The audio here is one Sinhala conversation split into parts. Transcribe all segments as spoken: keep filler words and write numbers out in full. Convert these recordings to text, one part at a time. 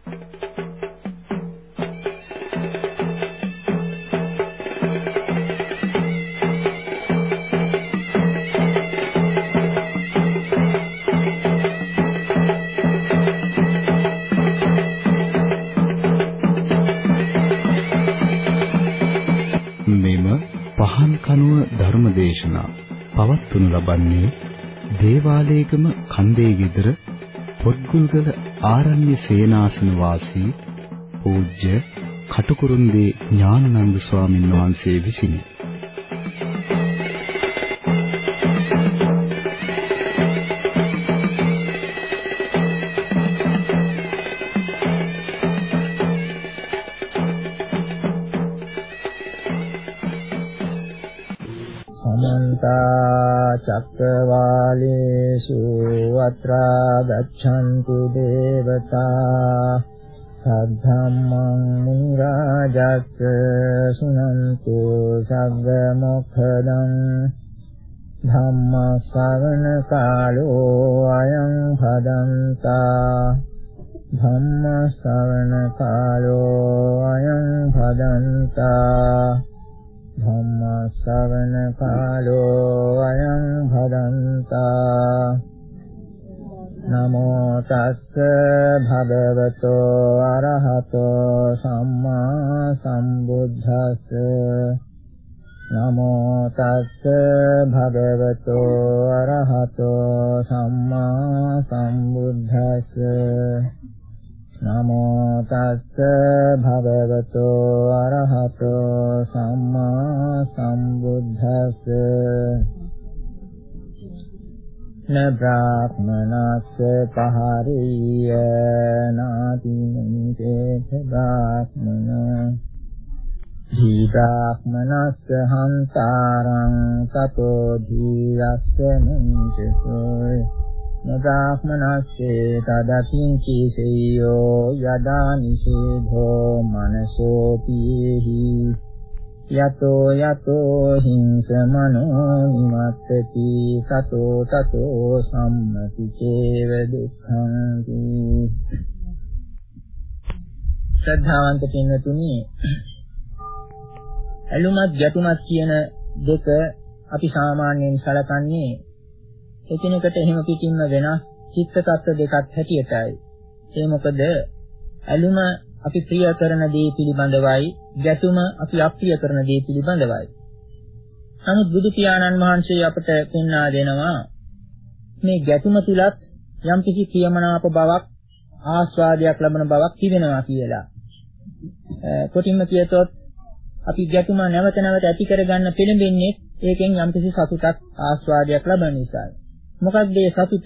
ධර්මදේශනා පවත්වනු ලබන්නේ දේවාලේගම කන්දේ ගෙදර පොත්ගුල්ගල ආරණ්‍ය සේනාසන වාසී පූජ්‍ය කටුකුරුන්දී ඥානানন্দ ස්වාමීන් වහන්සේ විසිනි. චක්කවාලේසු අත්‍රා ගච්ඡන්තු දේවතා සද්ධම්මං මුනි රාජස්ස සුනන්තු සග්ග මොක්ඛදං ධම්ම ශ්‍රවණ කාලෝ අයං භදන්තා ධම්ම ශ්‍රවණ කාලෝ අයං භදන්තා ධම්ම ශ්‍රවණ කාලෝ අයං භදන්තා නමෝ තස්ස භගවතෝ අරහතෝ සම්මා සම්බුද්දස්ස නමෝ තස්ස භගවතෝ අරහතෝ සම්මා සම්බුද්දස්ස නමෝ තස්ස භගවතෝ අරහතෝ සම්මා සම්බුද්දස්ස න බ්‍රාහ්මනස්ස පහරිය නාතිමේ බ්‍රාහ්මන දී බ්‍රාහ්මනස්ස හන්තාරං තතෝ ධීයස්ස මුංචසෝ නබ්‍රාහ්මනස්සේ තදකින්චි සෙය්‍යෝ යදා නිසේධෝ මනසෝ පීහි යතෝ යතෝ හිංසමනෝ නිමත්තති සතෝ තතෝ සම්මති චේව දුක්ඛං දී. ශ්‍රද්ධාවන්ත පින්තුනි, ඇලුමත් ගැටුමත් කියන දෙක අපි සාමාන්‍යයෙන් සැලකන්නේ එකිනෙකට එහෙම පිටින්ම වෙනස් චිත්ත tattwa දෙකක් හැටියටයි. ඒ මොකද ඇලුම අපි ප්‍රිය කරන දේ පිළිබඳවයි, ගැටුම අපි අප්‍රිය කරන දේ පිළිබඳවයි. නමුත් බුදු පියාණන් වහන්සේ අපට පෙන්වා දෙනවා මේ ගැටුම තුලත් යම්කිසි ප්‍රියමනාප බවක්, ආස්වාදයක් ලබන බවක් තිබෙනවා කියලා. කොටින්ම කියතොත් අපි ගැටුම නැවත නැවත ඇති කරගන්න පෙළඹෙන්නේ ඒකෙන් යම්කිසි සතුටක්, ආස්වාදයක් ලබන නිසායි. මොකක්ද ඒ සතුට?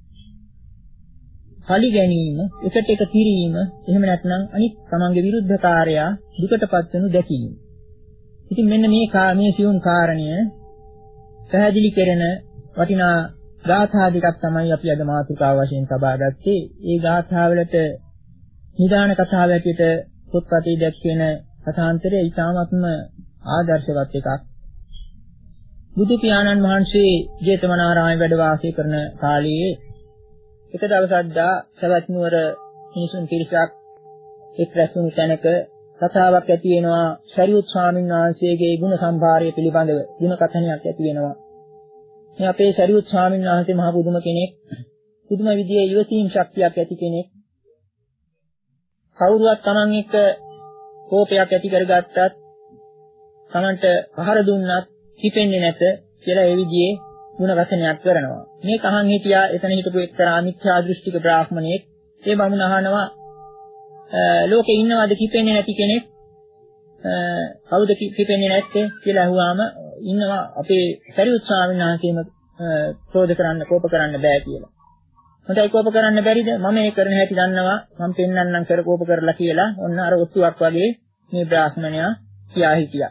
පලි ගැනීම, එකට එක කිරීම, එහෙම නැත්නම් අනිත් තමන්ගේ විරුද්ධකාරයා දුකටපත් වෙනු දැකීම. ඉතින් මෙන්න මේ කාමයේ සියුම් කාරණය පැහැදිලි කරන වටිනා ගාථා දෙකක් තමයි අපි අද මාතෘකාව වශයෙන් තබා ගත්තේ. ඒ ගාථාවලට නිදාන කතාව ඇටියට පොත්පතේ දැක්වෙන කථාන්තරය ඉතාමත්ම ආදර්ශවත් එකක්. බුදු පියාණන් වහන්සේ ජේතවනාරාමයේ වැඩ වාසය කරන කාලයේ එක දවසක් දා සවැත් නුවර මිනිසුන් පිරිසක් එක් රැස්වුණු තැනක කතාවක් ඇති වෙනවා. ශරීඋත් ස්වාමීන් වහන්සේගේ ගුණ සම්භාරය පිළිබඳව ගුණ කථනයක් ඇති වෙනවා. මේ අපේ ශරීඋත් ස්වාමීන් වහන්සේ මහ පුදුම කෙනෙක්, පුදුම විදිහේ ඉවසීම් ශක්තියක් ඇති කෙනෙක්. කවුරුවත් Taman එක්ක කෝපයක් ඇති කරගත්තත්, Tamanට පහර දුන්නත් කිපෙන්නේ නැත කියලා ඒ විදිහේ ගුණ කථනයක් කරනවා. මේ කහන් හිටියා එතන හිටපු එක්තරා මිත්‍යා දෘෂ්ටික බ්‍රාහ්මණයෙක්. ඒ බමුණ අහනවා ලෝකේ ඉන්නවද කිපෙන්නේ නැති කෙනෙක්? කවුද කිපෙන්නේ නැත්තේ කියලා අහුවාම ඉන්නවා අපේ සරියුත් ස්වාමීන් වහන්සේම ක්‍රෝධ කරන්න, කෝප කරන්න බෑ කියලා. හොඳයි, කෝප කරන්න බැරිද? මම ඒ කරන හැටි දන්නවා. මම පෙන්වන්නම් කර කෝප කරලා කියලා. ඔන්න අර ඔත්තුවක් වගේ මේ බ්‍රාහ්මණයා කියා හිටියා.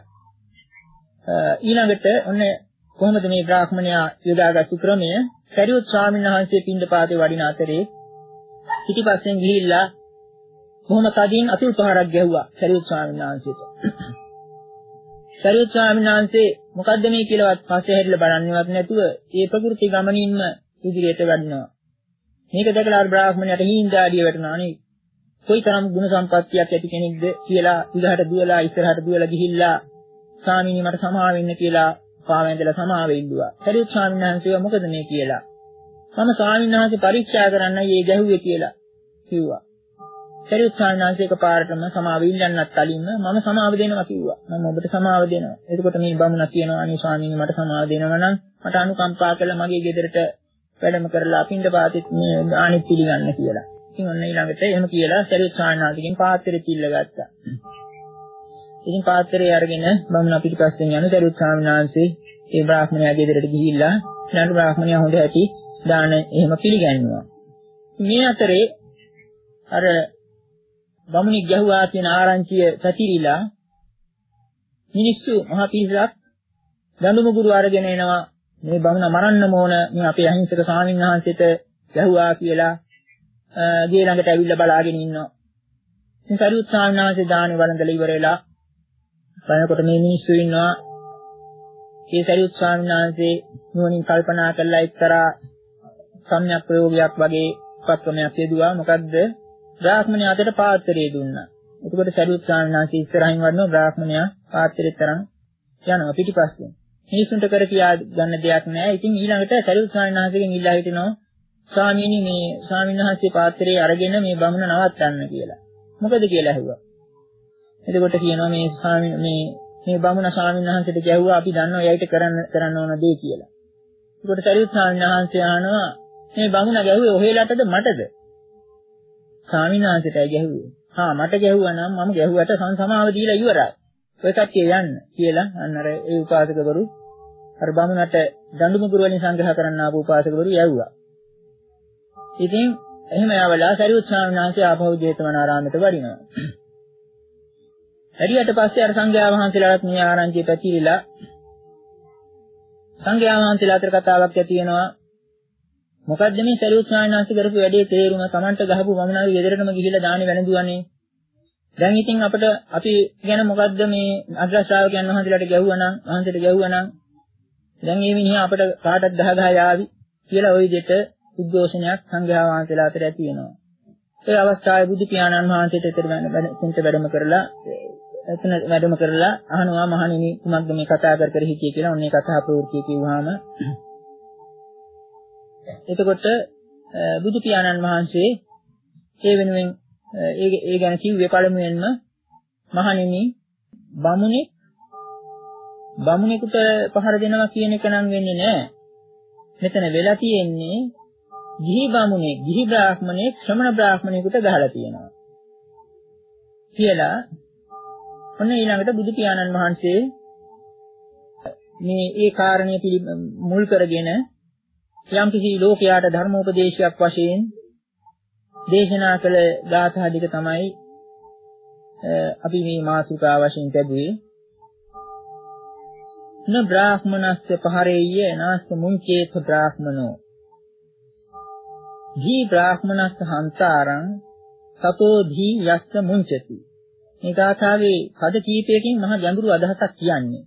ඊළඟට ඔන්න කොහොමද මේ බ්‍රාහ්මණයා යොදාගත්තු ක්‍රමය? සරියුත් ස්වාමීන් වහන්සේ පින්ඩපාතේ වඩින අතරේ පිටිපස්සෙන් ගිහිල්ලා බොහොම තදින් අතුල් පහරක් ගැහුවා සරියුත් ස්වාමීන් වහන්සේට. සරියුත් ස්වාමීන් වහන්සේ මොකද්ද මේ කියලාවත් පස්සේ හැරිලා බලන්නේවත් නැතුව ඒ ප්‍රകൃති ගමනින්ම ඉදිරියට වැඩිනවා. මේක දැකලා අර බ්‍රාහ්මණයාට හිඳාඩිය වැටුණා නේ. කොයිතරම් ගුණ සම්පත්තියක් ඇති කෙනෙක්ද කියලා ඉලහට දුවලා ඉස්සරහට දුවලා ගිහිල්ලා ස්වාමීනි මට සමාව වෙන්න කියලා පාවෙන්දලා සමාව ඉල්ලුවා. සරියුත් ස්වාමීන් වහන්සේ මොකද මේ කියලා. මම ස්වාමීන් වහන්සේ පරීක්ෂා කරන්නයි ඒ ගැහුවේ කියලා කිව්වා. සරියුත් ස්වාමීන් වහන්සේ එකපාරටම සමාව ඉල්ලන්නත් කලින්ම මම සමාව දෙනවා කිව්වා. මම ඔබට සමාව දෙනවා. එතකොට මේ බමුණා කියනවා අනේ ස්වාමීනි මට සමාව දෙනවා නම් මට අනුකම්පා කළා මගේ ගෙදරට වැඩම කරලා අපින්ද පාතිත් මේ ආනිත් පිළිගන්න කියලා. ඉතින් ඔන්න ඊළඟට එහෙම කියලා සරියුත් ස්වාමීන් වහන්සේගෙන් පාත්‍රෙ තිල්ල ගත්තා. ඉතින් පාත්‍රය අරගෙන බමුණා පිටිපස්සෙන් යන සරියුත් ස්වාමීන් වහන්සේ ඒ බ්‍රාහ්මණයා ගෙදරට ගිහිල්ලා ඊළඟ බ්‍රාහ්මණයා හොඳ ඇති දාන එහෙම පිළිගන්නවා. මේ අතරේ අර බමුණෙක් ගැහුවා කියන ආරංචිය පැතිරිලා මිනිස්සු මහ පිරිසක් දඬුමුගුරු අරගෙන එනවා මේ බමුණ මරන්න ඕන මේ අපේ අහිංසක ස්වාමීන් වහන්සේට ගැහුවා කියලා ගේ ළඟට ඇවිල්ලා බලාගෙන ඉන්නවා. ඉතින් සරියුත් ස්වාමීන් වහන්සේ දානේ වළඳලා ඉවර වෙලා බලනකොට මේ මිනිස්සු ඉන්නවා. ඒ සරියුත් ස්වාමීන් වහන්සේ නුවණින් කල්පනා කළා එක්තරා සම්‍යක් ප්‍රයෝගයක් වගේ උපක්‍රමයක් යෙදුවා. මොකද්ද? බ්‍රාහ්මණයා අතට පාත්‍රය දුන්නා. එතකොට සරියුත් ස්වාමීන් වහන්සේ ඉස්සරහින් වඩනවා බ්‍රාහ්මණයා පාත්‍රෙත් තරම් යනවා පිටිපස්සෙන්. මිනිසුන්ට කර කියා ගන්න දෙයක් නැහැ. ඉතින් ඊළඟට සරියුත් ස්වාමීන් වහන්සේගෙන් ඉල්ලා හිටිනවා ස්වාමීනි මේ ස්වාමීන් වහන්සේ පාත්‍රය අරගෙන මේ බමුණ නවත්තන්න කියලා. මොකද කියලා ඇහුවා. එතකොට කියනවා මේ ස්වාමීන් මේ මේ බමුණ ස්වාමීන් වහන්සේට ගැහුවා අපි දන්නවා එයාට කරන්න කරන්න ඕන දේ කියලා. එතකොට සරියුත් ස්වාමීන් වහන්සේ අහනවා මේ බමුණ ගැහුවේ ඔහෙලටද මටද? ස්වාමීන් වහන්සේටයි ගැහුවේ. හා මට ගැහුවා නම් මම ගැහුවට සංසමාව දීලා ඉවරයි. ඔය කට්ටිය යන්න කියලා අන්න අර ඒ උපාසකවරු අර බමුණට දඬුමුගුරු වලින් සංග්‍රහ කරන්න ආපු උපාසකවරු යවුවා. ඉතින් එහෙම යවලා සරියුත් ස්වාමීන් වහන්සේ ආපහු ජේතවනාරාමයට වඩිනවා. හරියට පස්සේ අර සංඝයා වහන්සේලාට මේ ආරංචිය පැතිරිලා සංඝයා වහන්සේලා අතර කතාවක් ඇති වෙනවා. මොකද්ද මේ සරියුත් ස්වාමීන් වහන්සේ කරපු වැඩේ තේරුම Tamanට ගහපු වමනාගේ ගෙදරටම ගිහිල්ලා දානේ වැළඳුවානේ. දැන් ඉතින් අපිට අපි කියන මොකද්ද මේ අග්‍ර ශ්‍රාවකයන් වහන්සේලාට ගැහුවා නම් වහන්සේට ගැහුවා නම් දැන් මේ මිනිහා අපිට කාටවත් දහ දහ යාවි කියලා ওই දෙට උද්ඝෝෂණයක් සංඝයා වහන්සේලා අතර ඇති වෙනවා. ඒ අවස්ථාවේ බුදු පියාණන් වහන්සේට එතන වැඩම කරලා එතන වැඩම කරලා අහනවා මහණෙනි කුමක්ද මේ කතා කර කර හිටියේ කියලා. ඔන්නේ කතා ප්‍රවෘත්තිය කිව්වහම එතකොට බුදු පියාණන් වහන්සේ ඒ වෙනුවෙන් ඒ ඒ ගැන කිව්වේ පළමුවෙන්ම මහණෙනි බමුණෙක් බමුණෙකුට පහර දෙනවා කියන එක නම් වෙන්නේ නැහැ. මෙතන වෙලා තියෙන්නේ ගිහි බමුණෙක් ගිහි බ්‍රාහ්මණෙක් ශ්‍රමණ බ්‍රාහ්මණයෙකුට ගහලා තියෙනවා කියලා. ඔන්න ඊළඟට බුදු පියාණන් වහන්සේ මේ ඒ කාරණේ මුල් කරගෙන යම් කිසි ලෝකයාට ධර්මෝපදේශයක් වශයෙන් දේශනා කළ ගාථා ටික තමයි අපි මේ මාසිකා වශයෙන් ලැබුවේ. න බ්‍රාහ්මනස්ස පහරෙය්‍ය නාස්ස මුංචේත බ්‍රාහ්මනෝ දී බ්‍රාහ්මනස්ස හන්තාරං සතෝ දී යස්ස මුංචති. මේ ගාථාවේ පද කීපයකින් මහ ගැඹුරු අදහසක් කියන්නේ.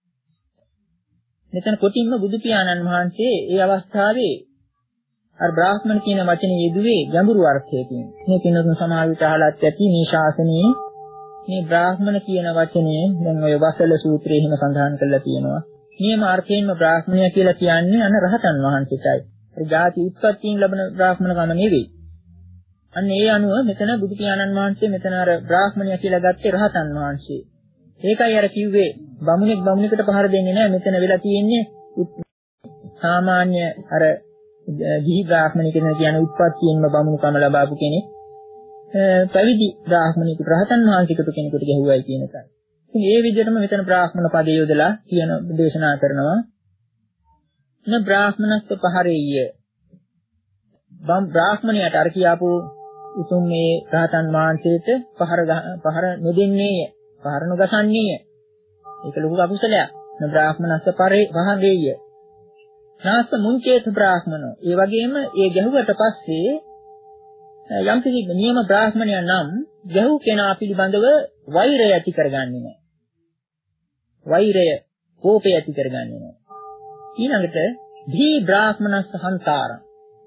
මෙතන කොටින්ම බුදු පියාණන් වහන්සේ ඒ අවස්ථාවේ අර බ්‍රාහ්මණ කියන වචනේ යෙදුවේ ගැඹුරු අර්ථයකින්. මේ පින්නතුන් සමාවිත අහලත් ඇති මේ ශාසනයේ මේ බ්‍රාහ්මණ කියන වචනේ දැන් ඔය වසල සූත්‍රයේ හිම සඳහන් කරලා තියෙනවා. නියම අර්ථයෙන්ම බ්‍රාහ්මණය කියලා කියන්නේ අන රහතන් වහන්සේටයි. ඒ ಜಾති උත්පත්තියෙන් ලැබෙන බ්‍රාහ්මණකම නෙවෙයි. අන්න ඒ අනුව මෙතන බුදු පියාණන් වහන්සේ මෙතන අර බ්‍රාහ්මණය කියලා ගත්තේ රහතන් වහන්සේ. ඒකයි අර කිව්වේ බමුණෙක් බමුණෙකුට පහර දෙන්නේ නැහැ. මෙතන වෙලා තියෙන්නේ සාමාන්‍ය අර ගිහි බ්‍රාහ්මණය කියන කියන උත්පත්තියෙන්ම බමුණුකම ලබාපු කෙනෙක් පැවිදි බ්‍රාහ්මණයෙකුට රහතන් වහන්සේකට කෙනෙකුට ගැහුවයි කියන එකයි. ඉතින් ඒ විදිහටම මෙතන බ්‍රාහ්මණ පදේ යොදලා කියන දේශනා කරනවා. න බ්‍රාහ්මනස්ස පහරෙය්‍ය බ්‍රාහ්මණයට අර කියාපු උතුම් මේ රහතන් වහන්සේට පහර පහර නොදෙන්නේය. පහර නොගසන්නේය. ඒක ලොකු අකුසලයක්. න බ්‍රාහ්මනස්ස පරේ පහරෙය්‍ය නාස්ස මුංචේත බ්‍රාහ්මනෝ. ඒ වගේම ඒ ගැහුවට පස්සේ යම් කිසි නියම බ්‍රාහ්මණයා නම් ගැහුව කෙනා පිළිබඳව වෛරය ඇති කරගන්නේ නැහැ. වෛරය, කෝපය ඇති කරගන්නේ නැහැ. ඊළඟට දී බ්‍රාහ්මනස්ස හන්තාරං.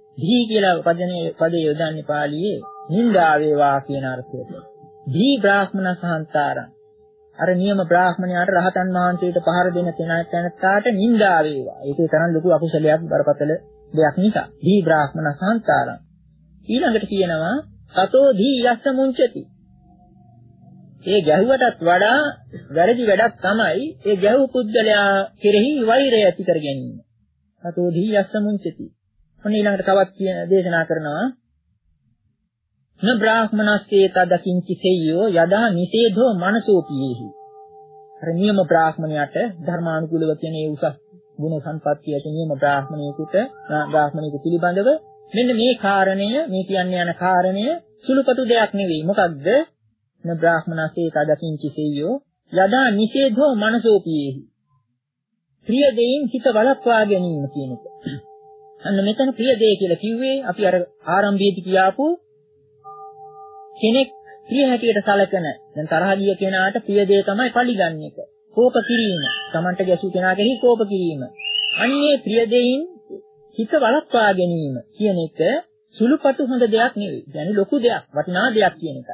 දී කියලා පදනේ පදේ යොදන්නේ පාළියේ නින්දා වේවා කියන අර්ථයට. දී බ්‍රාහ්මණ සහන්තරං. අර නියම බ්‍රාහ්මණයාට රහතන් වහන්සේට පහර දෙන තැනට නින්දා වේවා. ඒකේ තරම් ලොකු අකුසලයක් බරපතල දෙයක් නිසා. දී බ්‍රාහ්මණ සහන්තරං. ඊළඟට කියනවා සතෝ දී යස්ස මුංචති. ඒ ගැහුවටත් වඩා වැරදි වැඩක් තමයි ඒ ගැහුව පුද්ගලයා කෙරෙහි වෛරය ඇති කර ගැනීම. සතෝ දී යස්ස මුංචති. ඔන්න ඊළඟට තවත් දේශනා කරනවා න බ්‍රාහ්මනස්සේ තදකින්චි සෙය්‍යෝ යදා නිසේධෝ මනසෝපියේහි. අර නියම බ්‍රාහ්මණයට ධර්මානුකූලව කියන ඒ උසස් ගුණ සම්පත්තිය ඇති නියම බ්‍රාහ්මණයෙකුට බ්‍රාහ්මණයෙකු පිළිබඳව මෙන්න මේ කාරණය මේ කියන්නේ යන කාරණය සුළුපටු දෙයක් නෙවෙයි. මොකක්ද? න බ්‍රාහ්මනස්සේ තදකින්චි සෙය්‍යෝ යදා නිසේධෝ මනසෝපියේහි. ප්‍රිය දෙයින් හිත වළක්වා ගැනීම කියන එක. අන්න මෙතන ප්‍රිය දෙය කියලා කිව්වේ අපි අර ආරම්භයේදී කියාපු කෙනෙක් ප්‍රිය හැටියට සැලකන දැන් තරහ ගිය කෙනාට ප්‍රිය දේ තමයි පරිගන්න එක. කෝප කිරීම. Tamanට ගැසූ කෙනා කෙරෙහි කෝප කිරීම. අන්නේ ප්‍රිය දෙයින් හිත වළක්වා ගැනීම කියන එක සුළුපටු හොඳ දෙයක් නෙවෙයි. يعني ලොකු දෙයක්, වටිනා දෙයක් කියන එකයි.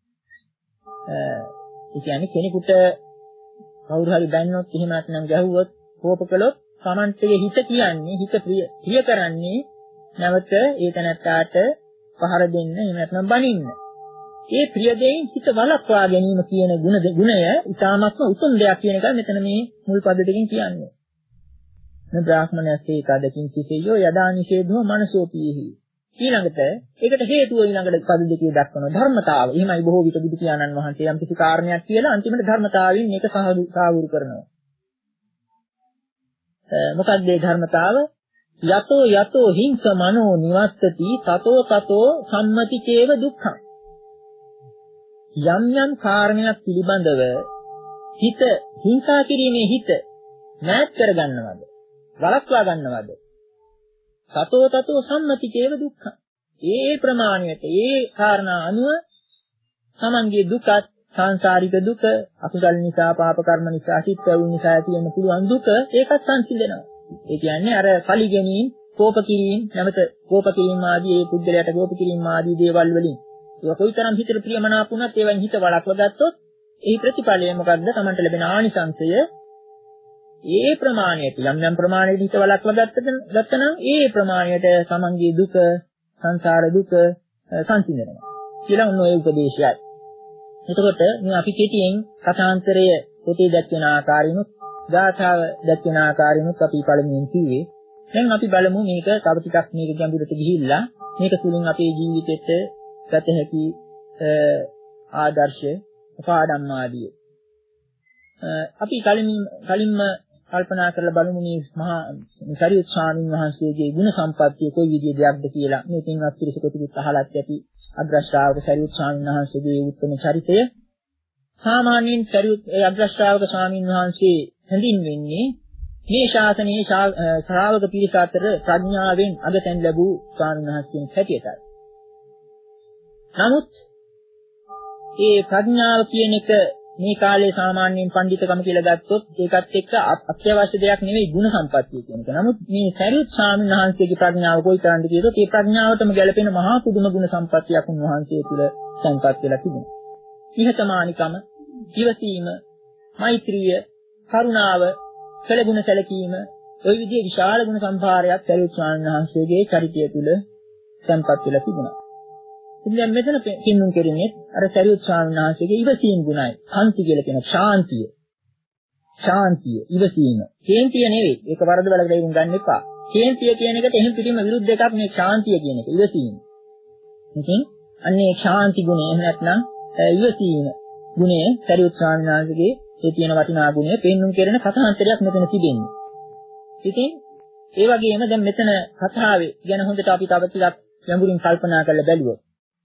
ඒ කියන්නේ කෙනෙකුට කවුරු හරි බැන්නොත් එහෙම නැත්නම් ගැහුවොත් කෝප කළොත් Tamanටගේ හිත කියන්නේ හිත ප්‍රිය ප්‍රිය කරන්නේ නැවත ඒ තැනට පහර දෙන්න එහෙම නැත්නම් බනින්න. ඒ ප්‍රිය දෙයින් හිත වළක්වා ගැනීම කියන ගුණ ගුණය ඉතාමත්ම උතුම් දෙයක් කියන එකයි මෙතන මේ මුල් පද දෙකෙන් කියන්නේ. න බ්‍රාහ්මණයස්සේ කදකින් සිසෙයෝ යදා නිෂේධෝ මනසෝපීහි. ඊළඟට ඒකට හේතුව ඊළඟට පද දෙකේ දක්වන ධර්මතාව. එහෙමයි බොහෝ විට බුදු පියාණන් වහන්සේ යම් කිසි කාරණයක් කියලා අන්තිමට ධර්මතාවයෙන් මේක සාහවුරු කරනවා. මොකක්ද මේ ධර්මතාව? යතෝ යතෝ හිංස මනෝ නිවස්සති තතෝ තතෝ සම්මති චේව දුක්ඛං. යම් යම් කාරණයක් පිළිබඳව හිත හිංසා කිරීමේ හිත නැත් කර ගන්නවද? වළක්වා ගන්නවද? තතෝ තතෝ සම්මති චේව දුක්ඛං. ඒ ප්‍රමාණයට ඒ කාරණා අනුව තමන්ගේ දුකත් සංසාරික දුක අකුසල නිසා පාප කර්ම නිසා සිත් වැවුම් නිසා ඇති වෙන පුළුවන් දුක ඒකත් සංසිඳෙනවා. ඒ කියන්නේ අර පලි ගැනීම, කෝප කිරීම, නැමෙත කෝප කිරීම ආදී ඒ පුද්ගලයාට කෝප කිරීම ආදී දේවල් වලින් ඒක කොයිතරම් හිතට ප්‍රියමනාප වුණත් ඒවෙන් හිත වළක්ව ගත්තොත් එහි ප්‍රතිඵලය මොකද්ද? Tamanට ලැබෙන ආනිසංසය ඒ ප්‍රමාණයට යම් යම් ප්‍රමාණයකට හිත වළක්ව ගත්තනම් ඒ ප්‍රමාණයට Tamanගේ දුක, සංසාර දුක සංසිඳනවා කියලා ඔන්න ඔය උපදේශයයි. එතකොට මේ අපි කෙටියෙන් කථාන්තරය පොතේ දැක්වෙන ආකාරයෙන්ුත් ගාථාව දැක්වෙන ආකාරයෙන්ුත් අපි පළමුවෙන් කිව්වේ. දැන් අපි බලමු මේක තව ටිකක් මේක ගැඹුරට ගිහිල්ලා මේක තුලින් අපේ ජීවිතෙට ගත හැකි ආදර්ශ පාඩම් ආදී. අපි කලින් කලින්ම කල්පනා කරලා බලමු මේ මහා සරියුත් ස්වාමීන් වහන්සේගේ ගුණ සම්පත්තිය කොයි විදිහේ දෙයක්ද කියලා. මේ තින්වත් පිරිසකටුත් අහලත් ඇති අග්‍රශ්‍රාවක සරියුත් ස්වාමීන් වහන්සේගේ උත්තම චරිතය. සාමාන්‍යයෙන් සරියුත් ඒ අග්‍රශ්‍රාවක ස්වාමීන් වහන්සේ හැඳින්වෙන්නේ මේ ශාසනයේ ශ්‍රාවක පිරිස අතර ප්‍රඥාවෙන් අගතැන් ලැබූ ස්වාමීන් වහන්සේ හැටියටයි. නමුත් ඒ ප්‍රඥාව කියන එක මේ කාලේ සාමාන්‍යයෙන් පඬිතුකම කියලා ගත්තොත් ඒකත් එක්ක අත්‍යවශ්‍ය දෙයක් නෙවෙයි ගුණ සම්පත්තිය කියන එක. නමුත් මේ සරියුත් ස්වාමීන් වහන්සේගේ ප්‍රඥාව කොයිතරම්ද කියතොත් ඒ ප්‍රඥාවටම ගැලපෙන මහා පුදුම ගුණ සම්පත්තියක් උන්වහන්සේ තුළ සංකප්ප වෙලා තිබුණා. නිහතමානිකම, ඉවසීම, මෛත්‍රිය, කරුණාව, සැලගුණ සැලකීම, ওই විදිහේ විශාල ගුණ සම්භාරයක් සරියුත් ස්වාමීන් වහන්සේගේ චරිතය තුළ සංකප්ප වෙලා තිබුණා. ඉතින් මෙතන කින්නුම් කෙරෙන්නේ අර සරියුත් ස්වාමීන් වහන්සේගේ ඉවසීම ගුණයි. ශාන්ති කියලා කියන ශාන්තිය. ශාන්තිය, ඉවසීම. කේන්තිය නෙවෙයි. ඒක වරදවල තේරුම් ගන්න එපා. කේන්තිය කියන එකට එහෙම පිටින්ම විරුද්ධ එකක් මේ ශාන්තිය කියන එක. ඉවසීම. ඉතින් අන්නේ ශාන්ති ගුණය එහෙම නැත්නම් ඉවසීම ගුණය සරියුත් ස්වාමීන් වහන්සේගේ ඒ තියෙන වටිනා ගුණය පෙන්눔 කෙරෙන කථාන්තරයක් මෙතන තිබෙන්නේ. ඉතින් ඒ වගේම දැන් මෙතන කතාවේ ගැන හොඳට අපි තව ටිකක් ගැඹුරින් කල්පනා කරලා බැලුවොත්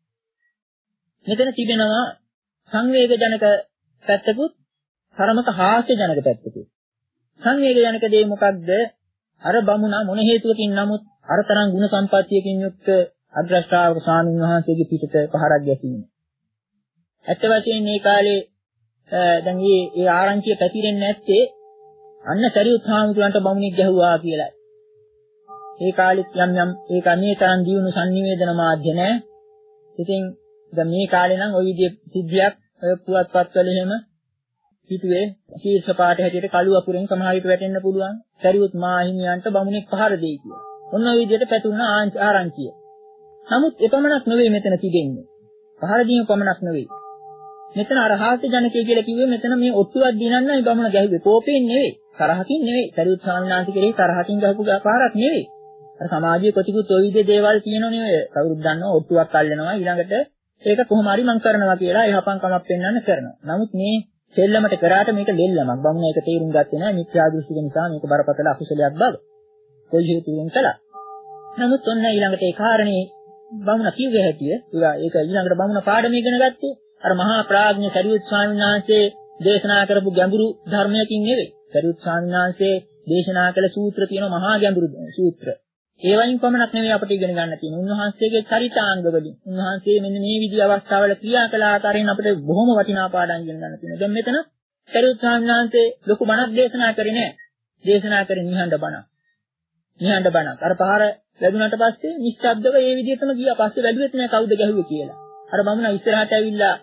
මෙතන තිබෙනවා සංවේගජනක පැත්තකුත් තරමක හාස්‍ය ජනක පැත්තකුත්. සංවේගජනක දේ මොකක්ද? අර බමුණා මොන හේතුවකින් නමුත් අර තරම් ගුණ සම්පත්තියකින් යුක්ත අග්‍රශ්‍රාවක ස්වාමීන් වහන්සේගේ පිටට පහරක් ගැසීම. ඇත්ත වශයෙන්ම මේ කාලේ දැන් මේ ඒ ආරංචිය පැතිරෙන්නේ නැත්තේ අන්න සරියුත් හාමුදුරන්ට බමුණෙක් ගැහුවා කියලායි. ඒ කාලෙත් යම් යම් ඒක මේ තරම් දියුණු sannivedana මාධ්‍ය නැහැ. ඉතින් දැන් මේ කාලේ නම් ওই විදිහේ සිද්ධියක් ඔය පුවත්පත්වල එහෙම පිටුවේ ශීර්ෂ පාඨ හැටියට කළු අකුරෙන් සමහර විට වැටෙන්න පුළුවන්. සරියුත් මාහිමියන්ට බමුණෙක් පහර දෙයි කියලා. ඔන්න ඔය විදිහට පැතුරුණ ආරංචිය. නමුත් එපමණක් නෙවෙයි මෙතන තිබෙන්නේ. පහර දීම පමණක් නෙවෙයි. මෙතන අර හාස්‍ය ජනකය කියලා කිව්වේ මෙතන මේ ඔට්ටුවක් දිනන්නයි බමුණ ගැහුවේ. කෝපයෙන් නෙවෙයි, තරහකින් නෙවෙයි. සරියුත් ස්වාමීන් වහන්සේ කෙරෙහි තරහකින් ගහපු පාරක් නෙවෙයි. අර සමාජයේ කොටිකුත් ඔය විදිහේ දේවල් තියෙනවනේ ඔය. කවුරුත් දන්නවා ඔට්ටුවක් අල්ලනවා ඊළඟට ඒක කොහොම හරි මං කරනවා කියලා ඒ හපංකමක් පෙන්වන්න කරනවා. නමුත් මේ දෙල්ලමට කරාට මේක දෙල්ලමක්. බමුණ ඒක තේරුම් ගත්තේ නැහැ. මිත්‍යා දෘෂ්ටික නිසා මේක බරපතල අකුසලයක් බව. කොයි හේතුවෙන් කළා. නමුත් ඔන්න ඊළඟට ඒ කාරණේ බමුණ කිව්වේ හැටිය. ඒක ඊළඟට බමුණ පාඩම ඉගෙන ගත්තේ අර මහා ප්‍රඥ සරියුත් ස්වාමීන් වහන්සේ දේශනා කරපු ගැඹුරු ධර්මයකින් නෙවෙයි. සරියුත් ස්වාමීන් වහන්සේ දේශනා කළ සූත්‍ර තියෙන මහා ගැඹුරු සූත්‍ර. ඒ වයින් පමණක් නෙවෙයි අපිට ඉගෙන ගන්න තියෙන්නේ. උන්වහන්සේගේ චරිතාංග වලින් උන්වහන්සේ මෙන්න මේ විදිහේ අවස්ථාවල ක්‍රියා කළ ආකාරයෙන් අපිට බොහොම වටිනා පාඩම් ඉගෙන ගන්න තියෙනවා. දැන් මෙතන සරියුත් ස්වාමීන් වහන්සේ ලොකු බණක් දේශනා කරේ නෑ. දේශනා කරේ නිහඬ බණක්. නිහඬ බණක්. අර පහර වැදුනට පස්සේ නිශ්ශබ්දව ඒ විදිහටම ගියා. පස්සේ වැළුවෙත් නෑ කවුද ගැහුවේ කියලා. අර බමුණ ඉස්සරහට ඇවිල්ලා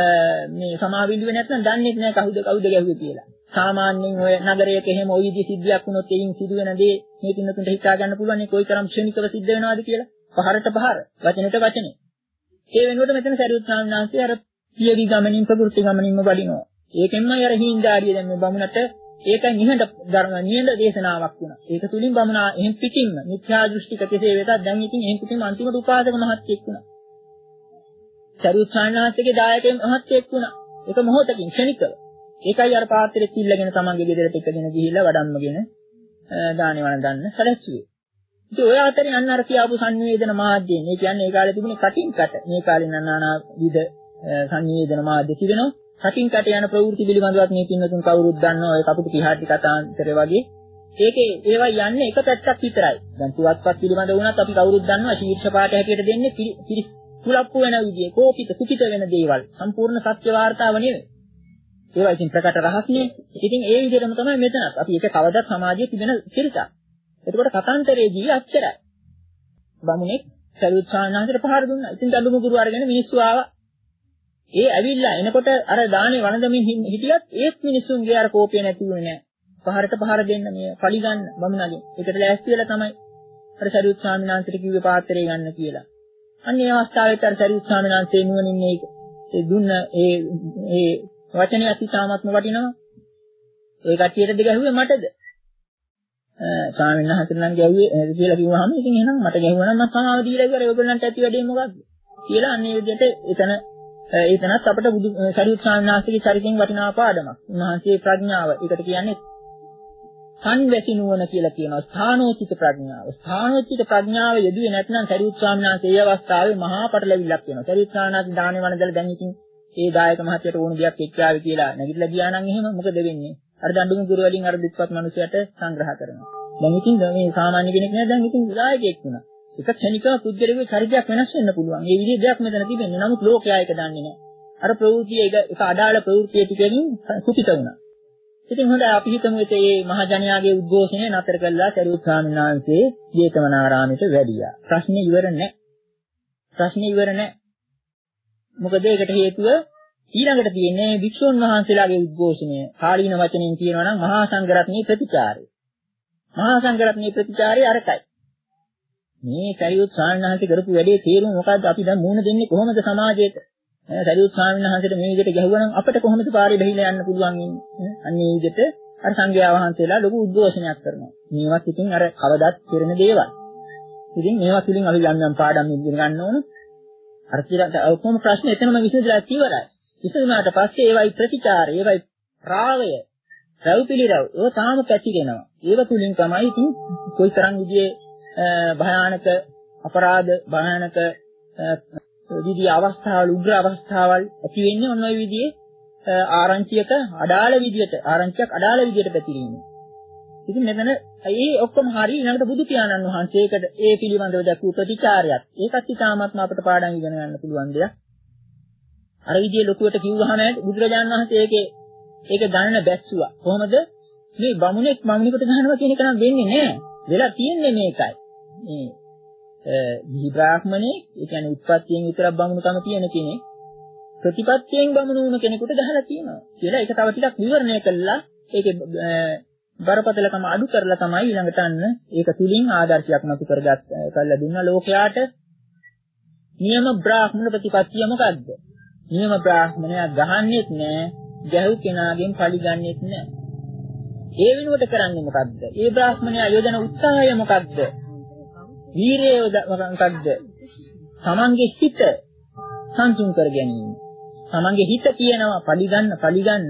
මේ සමාවිල්ලුවේ නැත්නම් දන්නේ නැහැ කවුද කවුද ගැහුවේ කියලා. සාමාන්‍යයෙන් ඔය නගරයක එහෙම ওই විදිහ සිද්ධියක් වුණොත් එයින් සිදුවෙන දේ මේ පින්නතුන්ට හිතා ගන්න පුළුවන් නේ කොයිතරම් ක්ෂණිකව සිද්ධ වෙනවද කියලා. පහරට පහර, වචනෙට වචනේ. ඒ වෙනුවට මෙතන සරියුත් ස්වාමීන් වහන්සේ අර පියවි ගමනින් ප්‍රകൃති ගමනින්ම වඩිනවා. ඒකෙන්මයි අර හිඳාරිය දැන් මේ බමුණට ඒක නිහඬ ධර්ම නිහඬ දේශනාවක් වුණා. ඒක තුලින් බමුණා එහෙන් පිටින්ම මිත්‍යා දෘෂ්ටික කෙසේ වෙතත් දැන් ඉතින් එහෙන් පිටින්ම අන්තිමට උපාසක මහත්යෙක් වුණා. සරියුත් ස්වාමීන් වහන්සේගේ දායකයන් මහත්යෙක් වුණා. ඒක මොහොතකින් ක්ෂණිකව. ඒකයි අර පාත්‍රෙත් ඉල්ලගෙන තමන්ගේ ගෙදරට එකගෙන ගිහිල්ලා වඩම්මගෙන දානේ වළඳන්න සැලැස්සුවේ. ඉතින් ඔය අතරින් අන්න අර කියාපු sannivedana මාධ්‍යයෙන්, ඒ කියන්නේ ඒ කාලේ තිබුණේ කටින් කට. මේ කාලේ නනානා විද sannivedana මාධ්‍ය තිබෙනවා. කටින් කට යන ප්‍රවෘත්ති පිළිබඳවත් මේ පින්නතුන් කවුරුත් දන්නවා. ඔය කපුටු කිහාටි කතාන්තරේ වගේ. ඒකේ ඒවා යන්නේ එක පැත්තක් විතරයි. දැන් පුවත්පත් පිළිබඳ වුණත් අපි කවුරුත් දන්නවා ශීර්ෂ පාඨ හැටියට දෙන්නේ පිරිස් කුලප්පු වෙන විදිය, කෝපිත කුපිත වෙන දේවල්. සම්පූර්ණ සත්‍ය වාර්තාව නෙවෙයි. ඒවා ඉතින් ප්‍රකට රහස්නේ. ඉතින් ඒ විදිහටම තමයි මෙතනත්. අපි ඒක කවදාත් සමාජයේ තිබෙන චරිතයක්. එතකොට කතාන්තරයේදී අච්චරයි. බමුණෙක් සරියුත් ස්වාමීන් වහන්සේට පහර දුන්නා. ඉතින් දඬුම ගුරු අරගෙන මිනිස්සු ආවා. ඒ ඇවිල්ලා එනකොට අර දානේ වළඳමින් හිටියත් ඒත් මිනිස්සුන්ගේ අර කෝපය නැති වුණේ නැහැ. පහරට පහර දෙන්න මේ පලි ගන්න බමුණගේ. ඒකට ලෑස්ති වෙලා තමයි අර සරියුත් ස්වාමීන් වහන්සේට කිව්වේ පාත්‍රය ගන්න කියලා. අන්න ඒ අවස්ථාවේත් අර සරියුත් ස්වාමීන් වහන්සේ නුවණින් මේ ඒ දුන්න ඒ ඒ වචනය අතිශාමත්ම වටිනවා. ඒ කට්ටියටද ගැහුවේ මටද? ස්වාමීන් වහන්සේ නම් ගැහුවේ කියලා කිව්වහම ඉතින් එහෙනම් මට ගැහුවා නම් මම සමාව දීලා ඉවරයි. ඔයගොල්ලන්ට ඇති වැඩේ මොකක්ද? කියලා අන්න ඒ විදිහට එතන එතනත් අපිට බුදු සරියුත් ස්වාමීන් වහන්සේගේ චරිතෙන් වටිනා පාඩමක්. උන්වහන්සේ ප්‍රඥාව ඒකට කියන්නේ සංවැසි නුවණ කියලා කියනවා. ස්ථානෝචිත ප්‍රඥාව. ස්ථානෝචිත ප්‍රඥාව යෙදුවේ නැත්නම් සරියුත් ස්වාමීන් වහන්සේ ඒ අවස්ථාවේ මහා පටලැවිල්ලක් වෙනවා. සරියුත් ස්වාමීන් වහන්සේ දානේ වළඳලා දැන් ඉතින් ඒ දායක මහත්තයට ඕන දෙයක් එක්කාවේ කියලා නැගිටලා ගියා නම් එහෙම මොකද වෙන්නේ? අර දඬුම ගුරු වලින් අර දුක්පත් මිනිසයාට සංග්‍රහ කරනවා. දැන් ඉතින් මේ සාමාන්‍ය කෙනෙක් නෑ දැන් ඉතින් දායකයෙක් වුණා. එක ක්ෂණිකව පුද්ගලිකව චරිතයක් වෙනස් වෙන්න පුළුවන්. මේ විදිහේ දෙයක් මෙතන තිබෙන්නේ. නමුත් ලෝකයා ඒක දන්නේ නෑ. අර ප්‍රවෘත්තිය එක එක අදාළ ප්‍රවෘත්තිය ටිකකින් කුපිත වුණා. ඉතින් හොඳයි අපි හිතමු මේ මහජනයාගේ උද්ඝෝෂණය නතර කළා සරියුත් ස්වාමීන් වහන්සේ ජේතවනාරාමයට වැඩියා. ප්‍රශ්නේ ඉවර නෑ. ප්‍රශ්නේ ඉවර නෑ. මොකද ඒකට හේතුව ඊළඟට තියෙන්නේ වික්ෂුන් වහන්සේලාගේ උද්ඝෝෂණය. කාලීන වචනෙන් කියනවා නම් මහා සංඝරත්නයේ ප්‍රතිචාරය. මහා සංඝරත්නයේ ප්‍රතිචාරය අරකයි. මේ සරියුත් ස්වාමීන් වහන්සේ කරපු වැඩේ තේරුම මොකද්ද? අපි දැන් මුණ දෙන්නේ කොහොමද සමාජයට? සරියුත් ස්වාමීන් වහන්සේට මේ විදිහට ගැහුවා නම් අපිට කොහොමද පාරේ බහිලා යන්න පුළුවන් ඉන්නේ? අන්න ඒ විදිහට අර සංඝයා වහන්සේලා ලොකු උද්ඝෝෂණයක් කරනවා. මේවත් ඉතින් අර කවදාත් කෙරෙන දේවල්. ඉතින් මේවා තුලින් අපි යම් යම් පාඩම් ඉගෙන ගන්න ඕන. අර කියලා ඔක්කොම ප්‍රශ්න එතනම විසඳලා ඉවරයි. විසඳුනාට පස්සේ ඒවයි ප්‍රතිචාර, ඒවයි රාවය, රැව්පිලිරව් ඒව තාම පැතිරෙනවා. ඒව තුලින් තමයි ඉතින් කොයිතරම් විදිහේ භයානක අපරාධ, භයානක විදිහේ අවස්ථාවල්, උග්‍ර අවස්ථාවල් ඇති වෙන්නේ ඔන්න ඔය විදිහේ ආරංචියක අඩාල විදිහට, ආරංචියක් අඩාල විදිහට පැතිරීම. ඉතින් මෙතන ඒ ඔක්කොම හරි ඊළඟට බුදු පියාණන් වහන්සේකට ඒ පිළිබඳව දක්වපු ප්‍රතිචාරයක්. ඒකත් ඉතාමත්ම අපිට පාඩම් ඉගෙන ගන්න පුළුවන් දෙයක්. අර විදිහේ ලොකුවට කිව්වහම බුදුරජාණන් වහන්සේ ඒකේ ඒක ගණන බැස්සුවා. කොහොමද? මේ බමුණෙක් බමුණෙකුට ගහනවා කියන එක නම් වෙන්නේ නැහැ. වෙලා තියෙන්නේ මේකයි. මේ ගිහි බ්‍රාහ්මණේ ඒ කියන්නේ උත්පත්තියෙන් විතරක් බමුණුකම තියෙන කෙනෙක් ප්‍රතිපත්තියෙන් බමුණු වුණ කෙනෙකුට ගහලා තියෙනවා කියලා ඒක තව ටිකක් විවරණය කළා ඒකේ බරපතලකම අඩු කරලා තමයි ඊළඟට අන්න ඒක තුලින් ආදර්ශයක් මතු කරගත් කළා දුන්නා ලෝකයාට නියම බ්‍රාහ්මණ ප්‍රතිපත්තිය මොකද්ද? නියම බ්‍රාහ්මණයා ගහන්නෙත් නෑ ගැහුව කෙනාගෙන් පරිගන්නෙත් නෑ. ඒ වෙනුවට කරන්නේ මොකද්ද? ඒ බ්‍රාහ්මණයා යොදන උත්සාහය මොකද්ද? වීරිය මොකක්ද? තමන්ගේ හිත සංසුන් කර ගැනීම. තමන්ගේ හිත කියනවා පරිගන්න පරිගන්න.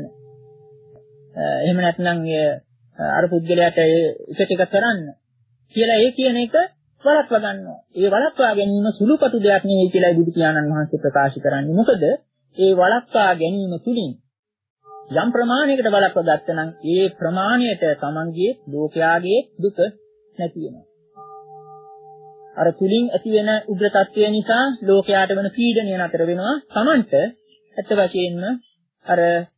එහෙම නැත්නම් අර පුද්ගලයාට එක ටික කරන්න කියලා ඒ කියන එක වළක්වා ගන්නවා. ඒ වළක්වා ගැනීම සුළුපටු දෙයක් නෙවෙයි කියලා බුදු පියාණන් වහන්සේ ප්‍රකාශ කරන්නේ. මොකද ඒ වළක්වා ගැනීම තුලින් යම් ප්‍රමාණයකට වළක්වා ගත්තා නම් ඒ ප්‍රමාණයට තමන්ගේ ලෝකයාගේ දුක නැති වෙනවා. අර තුලින් ඇති වෙන උග්‍ර තත්ත්වය නිසා ලෝකයාට වෙන පීඩනය නතර වෙනවා. තමන්ට ඇත්ත වශයෙන්ම අර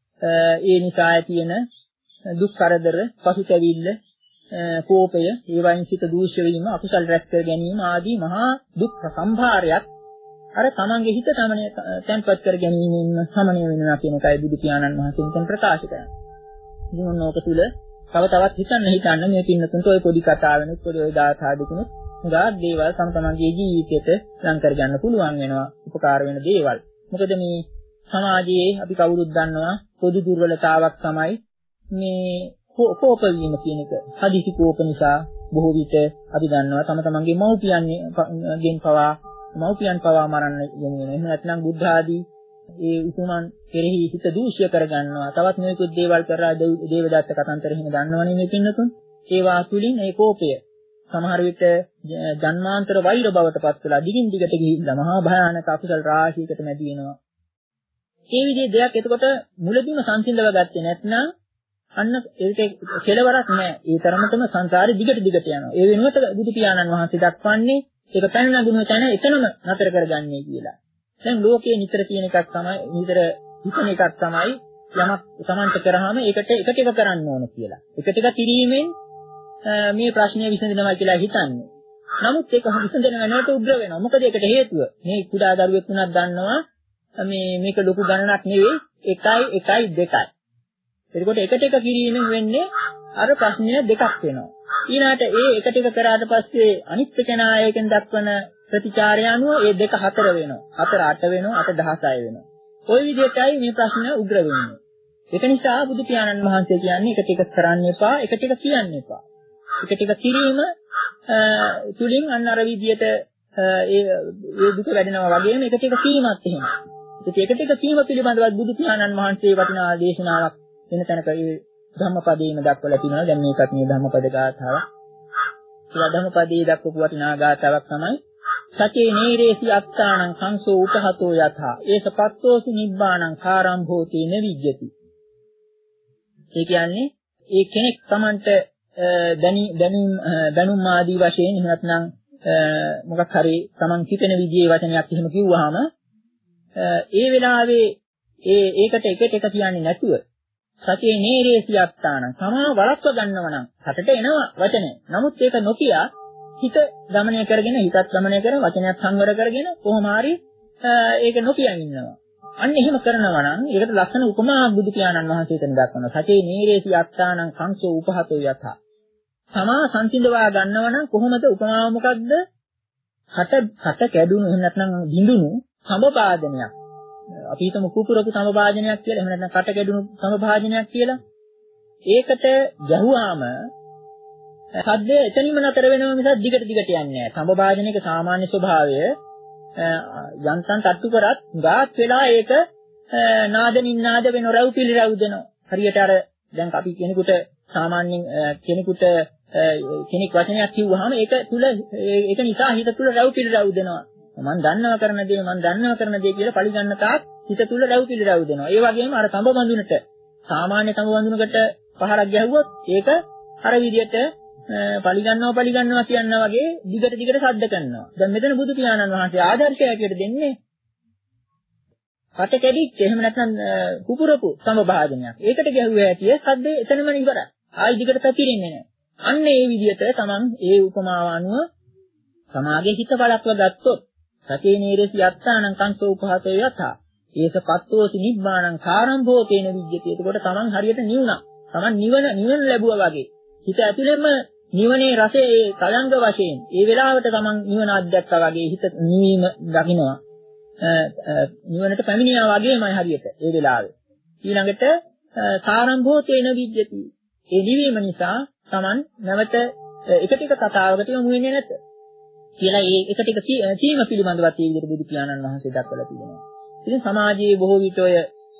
ඒ නිසා ඇති වෙන දුක් කරදර, පසුතැවිල්ල, කෝපය, ඒ වයින් සිත දූෂ්‍ය වීම, අකුසල රැස් කර ගැනීම ආදී මහා දුක් සම්භාරයක් අර තමන්ගේ හිත තමනේ තැන්පත් කර ගැනීමෙන් සමනය වෙනවා කියන එකයි බුදු පියාණන් වහන්සේ උන්ට ප්‍රකාශ කරන්නේ. ඉතින් මොනෝක තුල තව තවත් හිතන්න හිතන්න මේ පින්නතුන්ට ওই පොඩි කතාවෙනුත් පොඩි ওই දාථාදිකුත් උගා දේවල් තම තමන්ගේ ජීවිතයට ලං කර ගන්න පුළුවන් වෙනවා, උපකාර වෙන දේවල්. මොකද මේ සමාජයේ අපි කවුරුත් දන්නවා පොදු දුර්වලතාවක් තමයි මේ කෝප වීම කියන එක. හදිසි කෝප නිසා බොහෝ විට අපි දන්නවා තම තමන්ගේ මව්පියන්ගෙන් පවා මව්පියන් පවා මරන්න යොමු වෙනවා. එහෙම නැත්නම් බුද්ධ ආදී ඒ උතුමන් කෙරෙහි හිත දූෂ්‍ය කරගන්නවා. තවත් මේකුත් දේවල් කරලා දේවදත්ත කතන්තර එහෙම දන්නවනේ මේ පින්නතුන්. ඒවා තුලින් ඒ කෝපය සමහර විට ජන්මාන්තර වෛර බවට පත් වෙලා දිගින් දිගට ගිහිල්ලා මහා භයානක අකුසල රාශියකට මැදි වෙනවා. ඒ විදිහේ දෙයක් එතකොට මුලදීම සංසිඳව ගත්තේ නැත්නම් අන්න ඒක කෙලවරක් නැහැ. ඒ තරමටම සංසාරේ දිගට දිගට යනවා. ඒ වෙනුවට බුදු පියාණන් වහන්සේ දක්වන්නේ ඒක පැන නගුණ තැන එතනම නතර කරගන්නේ කියලා. දැන් ලෝකයේ නිතර කියන එකක් තමයි නිතර හිතන එකක් තමයි යමක් Tamanට කරාම ඒකට එක ටික කරන්න ඕන කියලා. එක ටික කිරීමෙන් මේ ප්‍රශ්නය විසඳෙනවා කියලා හිතන්නේ. නමුත් ඒක විසඳන වෙනකොට උග්‍ර වෙනවා. මොකද ඒකට හේතුව මේ කුඩා දරුවෙක් වුණත් දන්නවා මේ මේක ලොකු ගණනක් නෙවෙයි එකයි එකයි දෙකයි. එතකොට එක ටික කිරීමෙන් වෙන්නේ අර ප්‍රශ්නය දෙකක් වෙනවා. ඊළාට ඒ එක ටික කරාට පස්සේ අනිත් කෙනා එකෙන් දක්වන ප්‍රතිචාරය අනුව ඒ දෙක හතර වෙනවා. හතර අට වෙනවා, අට දහසයි වෙනවා. ওই විදිහටයි මේ ප්‍රශ්නය උග්‍ර වෙන්නේ. ඒක නිසා බුදු පියාණන් වහන්සේ කියන්නේ එක ටික කරන්න එපා, එක ටික කියන්න එපා. එක ටික කිරීම තුලින් අන්න අර විදිහට ඒ ඒ දුක වැඩෙනවා වගේම එක ටික කීමත් එහෙමයි. ඒක එක ටික කීම පිළිබඳව බුදු පියාණන් වහන්සේ වටිනා දේශනාවක් වෙන තැනක ඒ ධම්මපදයේම දක්වලා තිනවා. දැන් මේකත් මේ ධම්මපද ගාථාවක්. ඒ ධම්මපදයේ දක්වපු වටිනා ගාථාවක් තමයි සතේ නීරේසි අත්තානං සංසෝ උපහතෝ යථා ඒසපත්තෝසු නිබ්බාණං කාරම්භෝති නවිජ්ජති. ඒ කියන්නේ ඒ කෙනෙක් Tamanට දැනුම් දැනුම් ආදී වශයෙන් එහෙම නැත්නම් මොකක් හරි Taman හිතෙන විදිහේ වචනයක් එහෙම කිව්වහම ඒ වෙලාවේ ඒ ඒකට එක එක කියන්නේ නැතුව සතියේ නීරේසි අත්තානං සමා වළක්ව ගන්නව නම් හටට එනවා වචනේ. නමුත් ඒක නොකිය හිත ගමනය කරගෙන හිතත් ගමනය කරන වචනයක් සංවර කරගෙන කොහොම හරි ඒක නොකිය ඉන්නවා. අන්න එහෙම කරනවා නම් ඒකට ලස්සන උපමාවක් බුදු පියාණන් වහන්සේ එතන දක්වනවා. සතියේ නීරේසි අත්තානං සංසෝ උපහතෝ යථා. සමා සංසිඳවා ගන්නව නම් කොහොමද උපමාව මොකද්ද? හට හට කැඩුණු එහෙම නැත්නම් බිඳුණු සමපාදනයක්. අපි හිතමු කුකුරක සමභාජනයක් කියලා. එහෙම නැත්නම් කට කැඩුණු සමභාජනයක් කියලා. ඒකට ගැහුවාම සද්දය එතනින්ම නතර වෙනව මිසක් දිගට දිගට යන්නේ නැහැ. සමභාජනයක සාමාන්‍ය ස්වභාවය යන්තම් තට්ටු කරත් ගාත් වෙලා ඒක නාදමින් නාද වෙන රව් පිළිරව් දෙනවා. හරියට අර දැන් අපි කෙනෙකුට සාමාන්‍යයෙන් කෙනෙකුට කෙනෙක් වචනයක් කිව්වහම ඒක තුල ඒක නිසා හිත තුල රව් පිළිරව් දෙනවා. මම දන්නවා කරන දේ මම දන්නවා කරන දේ කියලා පරිගන්න තාක් හිත තුල රැව් පිළිරැව් දෙනවා. ඒ වගේම අර තඹ බඳුනට සාමාන්‍ය තඹ බඳුනකට පහරක් ගැහුවොත් ඒක අර විදියට පරිගන්නවා පරිගන්නවා කියනවා වගේ දිගට දිගට සද්ද කරනවා. දැන් මෙතන බුදු පියාණන් වහන්සේ ආදර්ශයකට දෙන්නේ කට කැඩිච්ච එහෙම නැත්නම් කුපුරපු තඹ භාජනයක්. ඒකට ගැහුව හැටිය සද්දේ එතනම ඉවරයි. ආයි දිගට පැතිරෙන්නේ නැහැ. අන්න ඒ විදියට තමන් ඒ උපමාව අනුව සමාගයේ හිත බලක්ව ගත්තොත් සතේ නීරසි යත්තානං කංසෝ උපහතෝ යථා ඒසපත්තෝසි නිබ්බාණං කාරම්භෝ තේන විජ්ජති. එතකොට තමන් හරියට නිවුණා. තමන් නිවන නිවන ලැබුවා වගේ. හිත ඇතුළෙම නිවනේ රසයේ ඒ තලංග වශයෙන් ඒ වෙලාවට තමන් නිවන අධ්‍යක්ෂා වගේ හිත නිවීම දකින්නවා. නිවනට පැමිණියා වගේමයි හරියට ඒ වෙලාවේ. ඊළඟට කාරම්භෝ තේන විජ්ජති. ඒ නිවීම නිසා තමන් නැවත එක ටික කතාවකට යොමු වෙන්නේ නැත. කියලා ඒ එක ටික තීම පිළිබඳවත් ඒ විදිහට බුදු පියාණන් වහන්සේ දක්වලා තිබෙනවා. ඉතින් සමාජයේ බොහෝ විට ඔය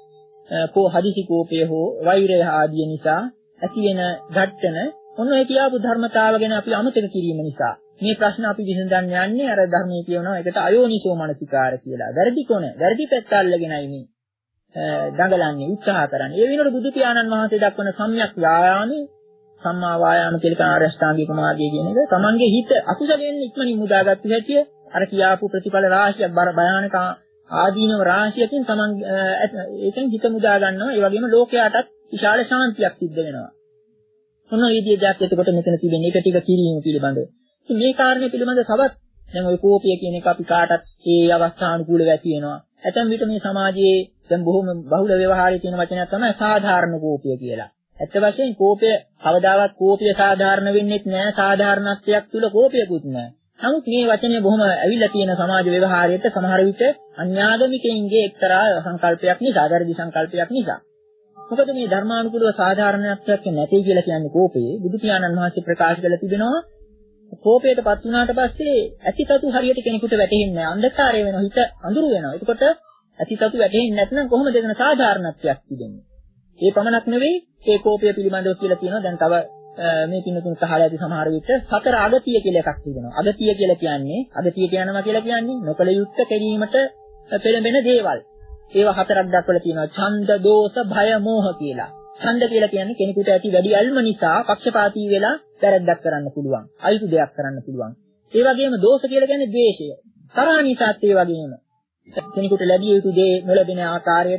කෝ හදිසි කෝපය හෝ වෛරය ආදී නිසා ඇති වෙන ඝට්ටන ඔන්න ඒ කියාපු ධර්මතාව ගැන අපි අමතක කිරීම නිසා මේ ප්‍රශ්න අපි විසඳන්න යන්නේ අර ධර්මයේ කියනවා ඒකට අයෝනිසෝ මනසිකාර කියලා. වැරදි කොන, වැරදි පැත්ත අල්ලගෙනයි මේ දඟලන්නේ, උත්සාහ කරන්නේ. ඒ වෙනුවට බුදු පියාණන් වහන්සේ දක්වන සම්‍යක් වායාමයේ සම්මා වායාම කියලා ආර්ය අෂ්ටාංගික මාර්ගය කියන එක තමන්ගේ හිත අකුසලයෙන් ඉක්මනින් මුදාගත්තු හැටි අර කියාපු ප්‍රතිඵල රාශියක් බර භයානක ආදීනව රාශියකින් තමන් ඒකෙන් හිත මුදා ගන්නවා. ඒ වගේම ලෝකයාටත් විශාල ශාන්තියක් සිද්ධ වෙනවා. මොන විදිහේ දෙයක් එතකොට මෙතන තිබෙන්නේ ඒක ටික කිරීම පිළිබඳව. ඉතින් මේ කාරණේ පිළිබඳව තවත් දැන් ওই කෝපය කියන එක අපි කාටත් ඒ අවස්ථානුකූලව ඇති වෙනවා. ඇතැම් විට මේ සමාජයේ දැන් බොහොම බහුල ව්‍යවහාරයේ තියෙන වචනයක් තමයි සාධාරණ කෝපය කියලා. ඇත්ත වශයෙන් කෝපය කවදාවත් කෝපය සාධාරණ වෙන්නේ නැහැ. සාධාරණත්වයක් තුල කෝපයකුත් නැහැ. නමුත් මේ වචනේ බොහොම ඇවිල්ලා තියෙන සමාජ ව්‍යවහාරයට සමහර විට අන්‍යාගමිකයින්ගේ එක්තරා සංකල්පයක් නිසා, වැරදි සංකල්පයක් නිසා. මොකද මේ ධර්මානුකූලව සාධාරණත්වයක් නැtei කියලා කියන්නේ කෝපයේ බුදු පියාණන් වහන්සේ ප්‍රකාශ කළ තිබෙනවා. කෝපයටපත් වුණාට පස්සේ ඇතිසතු හරියට කෙනෙකුට වැටෙන්නේ නැහැ. අන්ධකාරය වෙනවා, හිත අඳුරු වෙනවා. එතකොට ඇතිසතු වැටෙන්නේ නැත්නම් කොහොමද එතන සාධාරණත්වයක් තිබෙන්නේ? ඒ පමණක් නෙවෙයි ඒ කෝපය පිළිබඳව කියලා තියෙනවා. දැන් තව මේ පින්නතුන් සහලා ඇති සමහර විට සතර අගතිය කියලා එකක් තියෙනවා. අගතිය කියලා කියන්නේ අගතිය කියනවා කියලා කියන්නේ නොකල යුක්ත කිරීමට පෙළඹෙන දේවල්. ඒවා හතරක් දක්වලා තියෙනවා. ඡන්ද, දෝෂ, භය, මෝහ කියලා. ඡන්ද කියලා කියන්නේ කෙනෙකුට ඇති වැඩි අල්ම නිසා පක්ෂපාතී වෙලා වැරද්දක් කරන්න පුළුවන්. අයිතු දෙයක් කරන්න පුළුවන්. ඒ වගේම දෝෂ කියලා කියන්නේ ද්වේෂය. තරහ නිසාත් ඒ වගේම කෙනෙකුට ලැබිය යුතු දේ නොලැබෙන ආකාරයට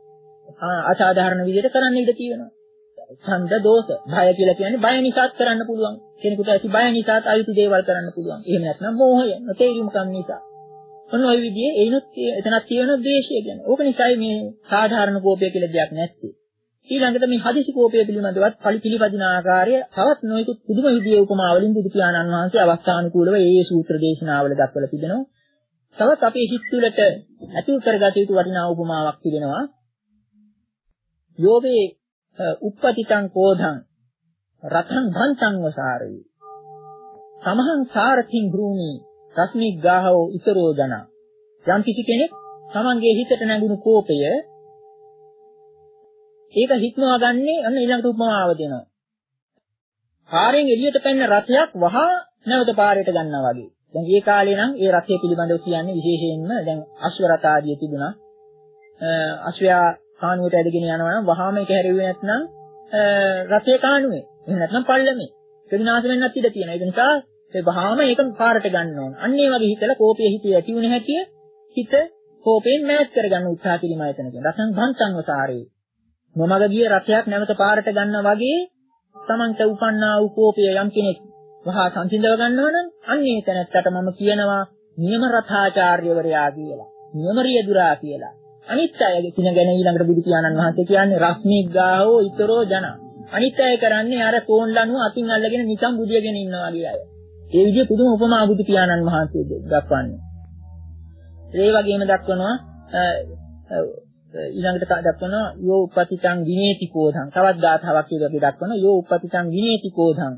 අසාධාරණ විදිහට කරන්න ඉඩ තියෙනවා. ඡන්ද, දෝෂ, භය කියලා කියන්නේ බය නිසාත් කරන්න පුළුවන්. කෙනෙකුට ඇති බය නිසාත් අයිතු දේවල් කරන්න පුළුවන්. එහෙම නැත්නම් මෝහය, නොතේරුම්කම් නිසා. ඔන්න ඔය විදිහේ එයිනුත් එතනක් තියෙන ද්වේෂය කියන්නේ. ඕක නිසායි මේ සාධාරණ කෝපය කියලා දෙයක් නැත්තේ. ඊළඟට මේ හදිසි කෝපය පිළිබඳවත් පිළිපදින ආකාරය තවත් නොයෙකුත් පුදුම විදිහේ උපමාවලින් බුදු පියාණන් වහන්සේ අවස්ථානුකූලව ඒ සූත්‍ර දේශනාවල දක්වලා තිබෙනවා. තවත් අපේ හිත තුළට ඇතුල් කරගත යුතු වටිනා උපමාවක් තිබෙනවා. යෝවේ උප්පතිතං කෝධං රතං භන්තං වසාරේ සමහං සාරතින් භූමි රස්මික් ගාහෝ ඉතරෝ ජන. යම් කිසි කෙනෙක් තමන්ගේ හිතට නැඟුණු කෝපය ඒක හික්මවා ගන්නේ අන්න ඊළඟට උපමාව දෙනවා. පාරෙන් එළියට පැන්න රථයක් වහා නැවත පාරයට ගන්නවා වගේ. දැන් මේ කාලේ නම් ඒ රථය පිළිබඳව කියන්නේ විශේෂයෙන්ම දැන් අශ්ව රථ ආදිය තිබුණා. අශ්වයා කාණුවට ඇදගෙන යනවා නම් වහාම ඒක හැරෙන්නේ නැත්නම් රථයේ කාණුවේ. එහෙම නැත්නම් පල්ලමේ. ඒක විනාශ වෙන්නත් ඉඩ තියෙනවා. ඒක නිසා ඒ වහාම ඒක පාරට ගන්න ඕන. අන්න ඒ වගේ හිතලා කෝපය හිතේ ඇති වුණ හැටි හිත කෝපයෙන් මෑත් කරගන්න උත්සාහ කිරීමයි එතන කියන්නේ. රසං භන්තං වසාරේ. නොමග ගිය රථයක් නැවත පාරට ගන්නා වගේ තමන්ට උපන්නා වූ කෝපය යම් කෙනෙක් වහා සංසිඳව ගන්නවා නම් අන්නේ තැනත්තට මම කියනවා නියම රථාචාර්යවරයා කියලා. නියම රියදුරා කියලා. අනිත් අයගේ කින ගැන ඊළඟට බුදු පියාණන් වහන්සේ කියන්නේ රස්මික් ගාහෝ ඉතරෝ ජන. අනිත් අය කරන්නේ අර කෝන්ලනුව අතින් අල්ලගෙන නිකන් බුදියගෙන ඉන්නවා වගේ අය. ඒ විදිහ පුදුම උපමා බුදු පියාණන් වහන්සේ දක්වන්නේ. ඒ වගේම දක්වනවා ඊළඟට දක්වනවා යෝ උපපතිතං විනේති කෝධං. තවත් ධාතාවක් ඒකේ දක්වනවා යෝ උපපතිතං විනේති කෝධං.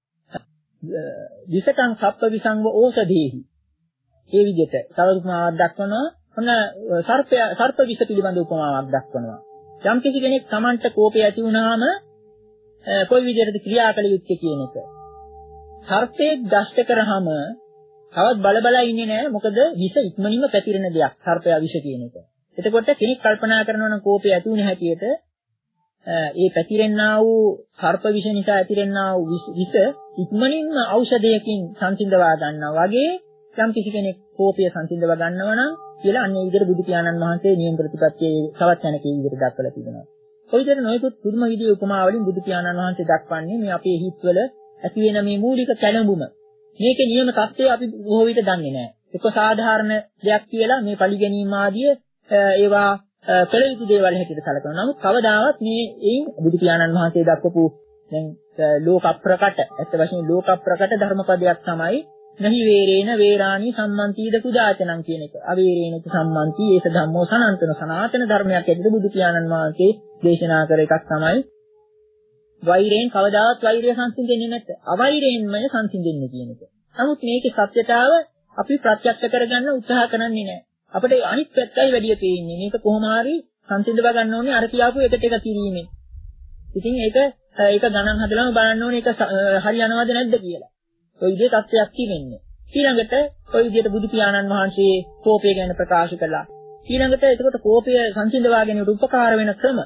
විසතං සප්ප විසංව ඕසදේහි. ඒ විදිහට තව උපමාවක් දක්වනවා. ඔන්න සර්පය සර්ප විස පිළිබඳ උපමාවක් දක්වනවා. යම් කිසි කෙනෙක් Tamanට කෝපය ඇති වුණාම කොයි විදිහටද ක්‍රියා කළ යුත්තේ කියන එක. සර්පෙක් දෂ්ට කරාම තවත් බල බල ඉන්නේ නැහැ. මොකද විස ඉක්මනින්ම පැතිරෙන දෙයක් සර්පයා විස කියන එක. එතකොට කෙනෙක් කල්පනා කරනවා නම් කෝපය ඇති වුණ හැටියට ඒ පැතිරෙන්නා වූ සර්ප විෂ නිසා ඇතිරෙන්නා වූ විෂ ඉක්මනින්ම ඖෂධයකින් සංසිඳවා ගන්නවා වගේ යම් කිසි කෙනෙක් කෝපය සංසිඳවා ගන්නවා නම් කියලා අන්නේ විදිහට බුදු පියාණන් වහන්සේ නියම ප්‍රතිපත්තියේ තවත් යනකේ විදිහට දක්වලා තිබෙනවා. ඔය විදිහට නොයෙකුත් පුදුම විදිහේ උපමාවලින් බුදු පියාණන් වහන්සේ දක්වන්නේ මේ අපේ හිත්වල ඇති වෙන මේ මූලික කැළඹුම. මේකේ නියම தත්ත්වය අපි බොහෝ විට දන්නේ නැහැ. එක සාධාරණ දෙයක් කියලා මේ පරිගැනීම ආදී ඒවා කළ යුතු දේවල් හැටියට සැලකනවා. නමුත් කවදාවත් මේ එයින් බුදු පියාණන් වහන්සේ දක්වපු දැන් ලෝක ප්‍රකට ඇත්ත වශයෙන් ලෝක ප්‍රකට ධර්මපදයක් තමයි නහි වේරේන වේරාණි සම්මන්තිද කුදාචනං කියන එක. අවේරේන සම්මන්ති ඒස ධම්මෝ සනාතන සනාතන ධර්මයක් ඇතුළත බුදු පියාණන් වහන්සේ දේශනා කර එකක් තමයි වෛරයෙන් කවදාවත් වෛරය සංසිඳෙන්නේ නැත. අවෛරයෙන්මය සංසිඳෙන්නේ කියන එක. නමුත් මේකේ සත්‍යතාව අපි ප්‍රත්‍යක්ෂ කරගන්න උත්සාහ කරන්නේ නැහැ. අපිට අනිත් පැත්තයි වැඩි පේන්නේ. මේක කොහොම හරි සංසිඳව ගන්න ඕනේ අර කියාපු එකට එක කිරීමෙන්. ඉතින් ඒක ඒක ගණන් හදලාම බලන්න ඕනේ ඒක හරි යනවද නැද්ද කියලා. ඔය විදිහේ තත්ත්වයක් තියෙන්නේ. ඊළඟට ඔය විදිහට බුදු පියාණන් වහන්සේ කෝපය ගැන ප්‍රකාශ කළා. ඊළඟට එතකොට කෝපය සංසිඳවා ගැනීමට උපකාර වෙන ක්‍රම.